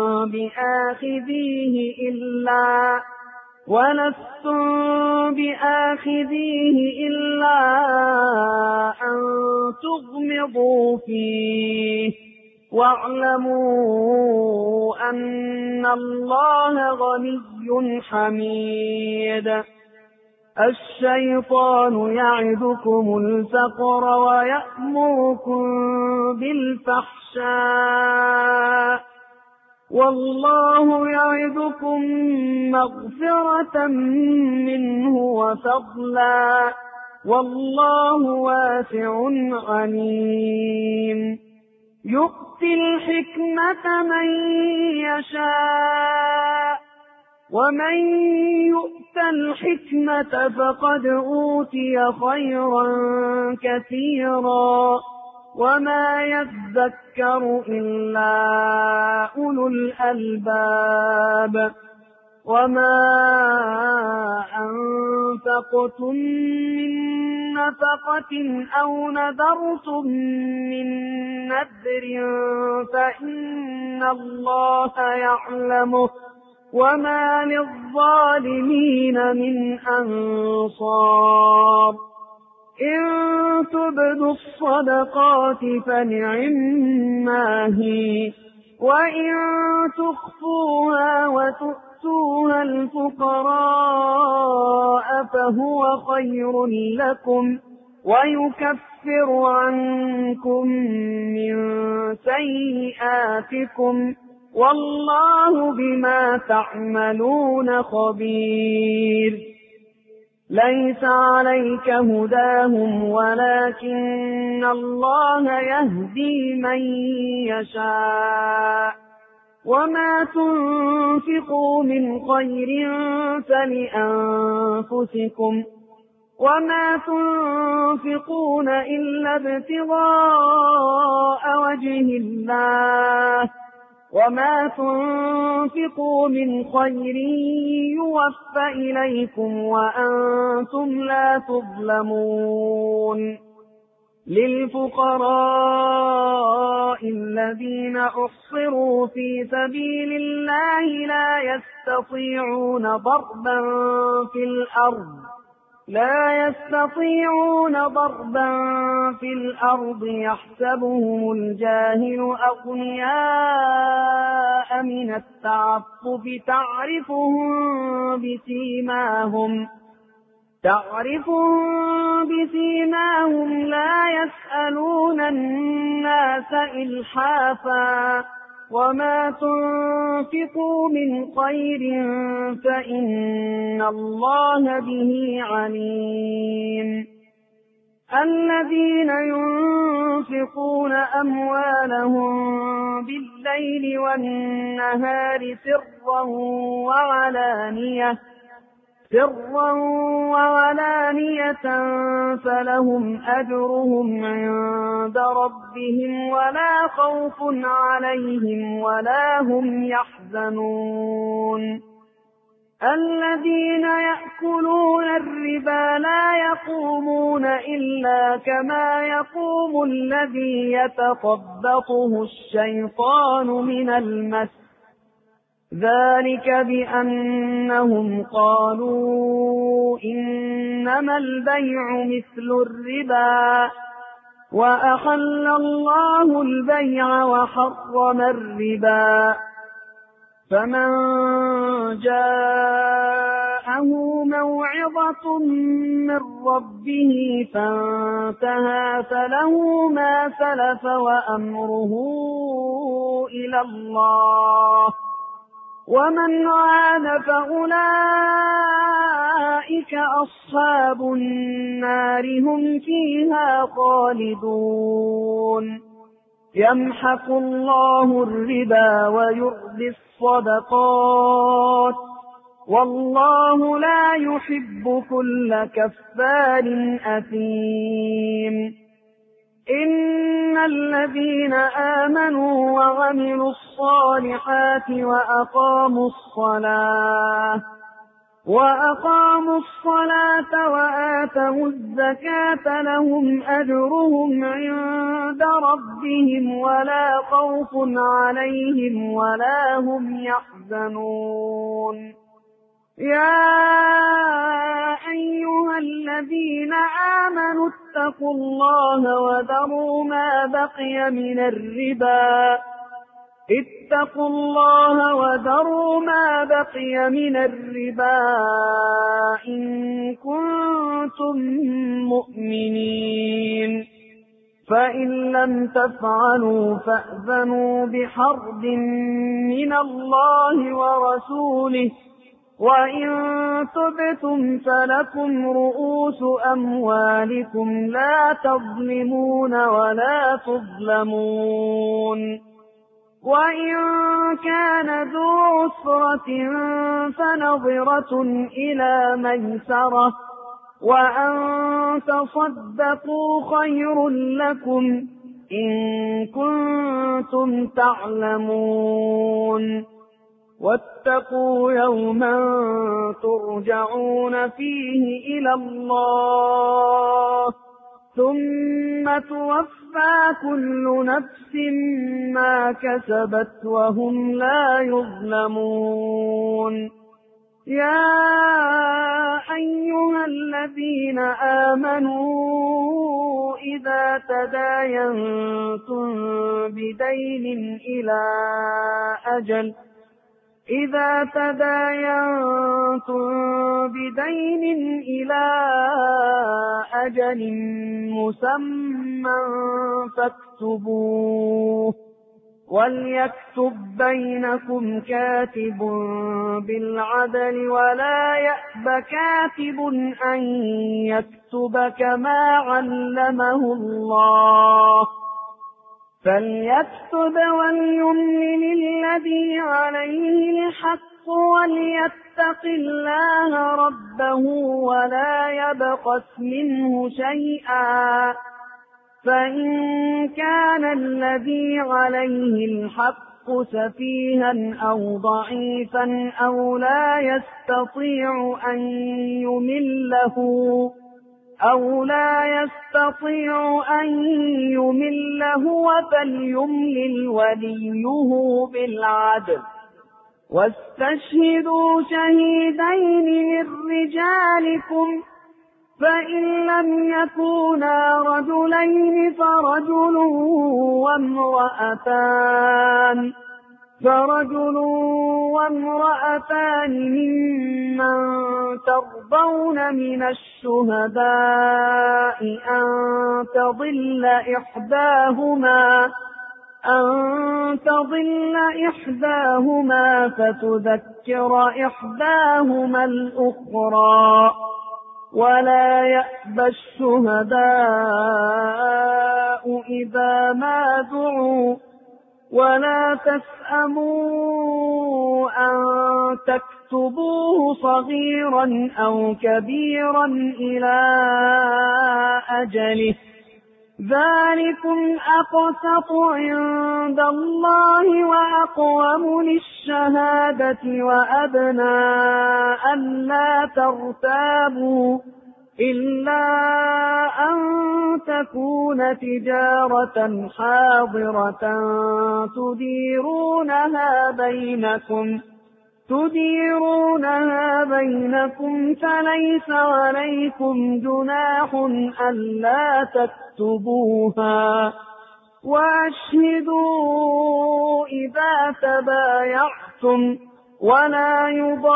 بآخذيه إلا أن تغمضوا فيه واعلموا أن الله غني حميد. الشيطان يعدكم الفقر ويأمركم بالفحشاء والله يعدكم مغفرة منه وفضلا والله واسع عليم. يؤتي الحكمة من يشاء ومن يؤت الحكمة فقد أوتي خيرا كثيرا وما يذكر إلا أولو الألباب. وما أنفقتم من نفقة أو نذرتم من نذر فإن الله يعلمه وما للظالمين من أنصار. إن تبدوا الصدقات فنعما هي وإن تخفوها وتؤتوها الفقراء فهو خير لكم ويكفر عنكم من سيئاتكم والله بما تعملون خبير. ليس عليك هداهم ولكن الله يهدي من يشاء وما تنفقوا من خير فلأنفسكم وما تنفقون إلا ابتغاء وجه الله وما تنفقوا من خير يوفى إليكم وأنتم لا تظلمون. للفقراء الذين أحصروا في سبيل الله لا يستطيعون ضربا في الأرض يحسبهم الجاهل أغنياء من التعفف تعرفهم بسيماهم لا يسألون الناس إلحافا وما تنفقوا من خير فإن الله به عليم. الذين ينفقون أموالهم بالليل والنهار سرا سرا وعلانية فلهم أجرهم عند ربهم ولا خوف عليهم ولا هم يحزنون الذين يأكلون الربا لا يقومون إلا كما يقوم الذي يتخبطه الشيطان من المس ذلك بأنهم قالوا إنما البيع مثل الربا وأحل الله البيع وحرم الربا فمن جاءه موعظة من ربه فانتهى فله ما سلف وأمره إلى الله ومن عاد فأولئك أصحاب النار هم فيها خالدون يمحق الله الربا ويربي الصدقات والله لا يحب كل كفار أثيم إن الذين آمنوا وعملوا الصالحات وأقاموا الصلاة وآتوا الزكاة لهم أجرهم عند ربهم ولا خوف عليهم ولا هم يحزنون يا أيها الذين آمنوا اتقوا الله وذروا ما بقي من الربا إن كنتم مؤمنين فإن لم تفعلوا فأذنوا بحرب من الله ورسوله وإن تبتم فلكم رؤوس أموالكم لا تظلمون ولا تظلمون وإن كان ذو عسرة فنظرة إلى ميسرة وأن تصدقوا خير لكم إن كنتم تعلمون واتقوا يوما ترجعون فيه إلى الله ثم توفى كل نفس ما كسبت وهم لا يظلمون يا أيها الذين آمنوا إذا تداينتم بدين إلى أجل مسمى فاكتبوه وليكتب بينكم كاتب بالعدل ولا يأب كاتب أن يكتب كما علمه الله فليكتب وليملل الذي عليه الحق وليتق الله ربه ولا يبخس منه شيئا فإن كان الذي عليه الحق سفيها أو ضعيفا أو لا يستطيع أن يمل هو فليملل وليه بالعدل واستشهدوا شهيدين من رجالكم فإن لم يكونا رجلين فرجل وامرأتان ممن ترضون من الشهداء أن تضل إحداهما فتذكر إحداهما الأخرى ولا يأبى الشهداء إذا ما دعوا ولا تسأموا أن تكتبوه فاكتبوه صغيرا أو كبيرا إلى أجله، ذلكم أقسط عند الله وأقوم للشهادة وأدنى ألا ترتابوا إلا أن تكون تجارة حاضرة تديرونها بينكم فليس عليكم جناح ألا تكتبوها، وأشهدوا إذا تبايعتم ولا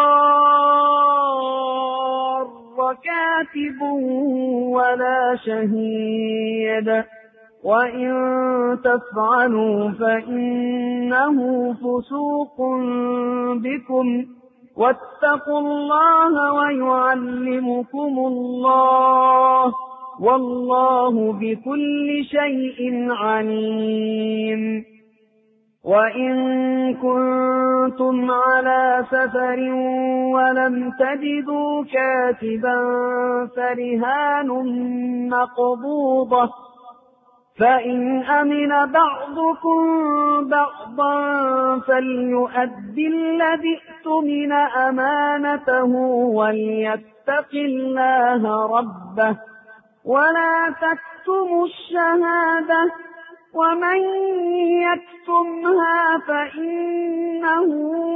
يضار كاتب ولا شهيد، وإن تفعلوا فإنه فسوق بكم، واتقوا الله ويعلمكم الله، والله بكل شيء عليم. وإن كنتم على سفر ولم تجدوا كاتبا فرهان مقبوضة، فإن أمن بعضكم بعضا فليؤدي الذي اؤتمن أمانته وليتق الله ربه ولا تكتموا الشهادة، ومن يكتمها فإنه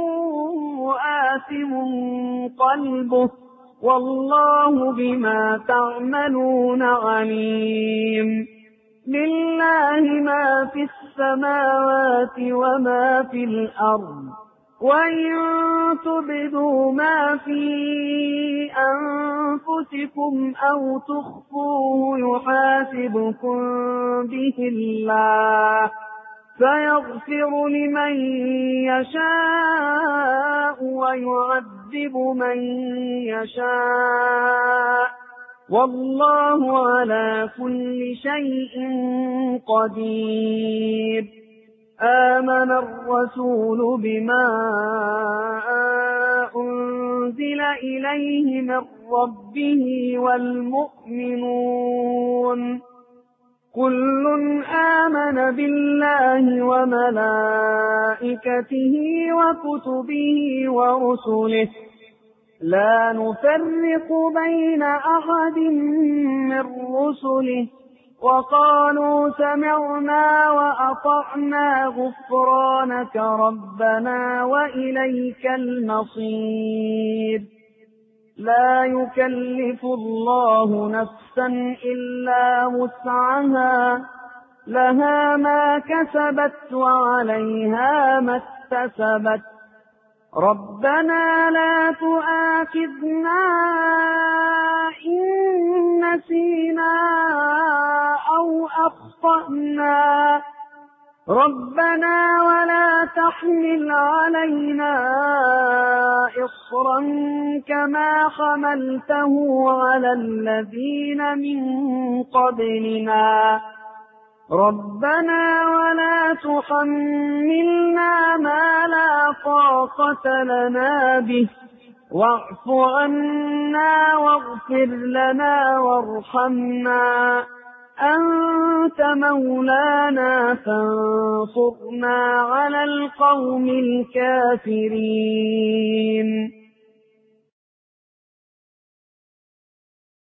آثم قلبه، والله بما تعملون عليم. لله ما في السماوات وما في الأرض، وإن تبدوا ما في أنفسكم أو تخفوه يحاسبكم به الله، فيغفر لمن يشاء ويعذب من يشاء، والله على كل شيء قدير. آمن الرسول بما أنزل إليه من ربه والمؤمنون كل آمن بالله وملائكته وكتبه ورسله لا نفرق بين أحد من رسله، وقالوا سمعنا وأطعنا غفرانك ربنا وإليك المصير. لا يكلف الله نفسا إلا وسعها، لها ما كسبت وعليها ما اكتسبت، ربنا لا تؤاخذنا إن نسينا أو أخطأنا، ربنا ولا تحمل علينا إصرا كما حملته على الذين من قبلنا، ربنا ولا تحملنا ما لا طاقة لنا به، واعف عنا واغفر لنا وارحمنا، أنت مولانا فانصرنا على القوم الكافرين.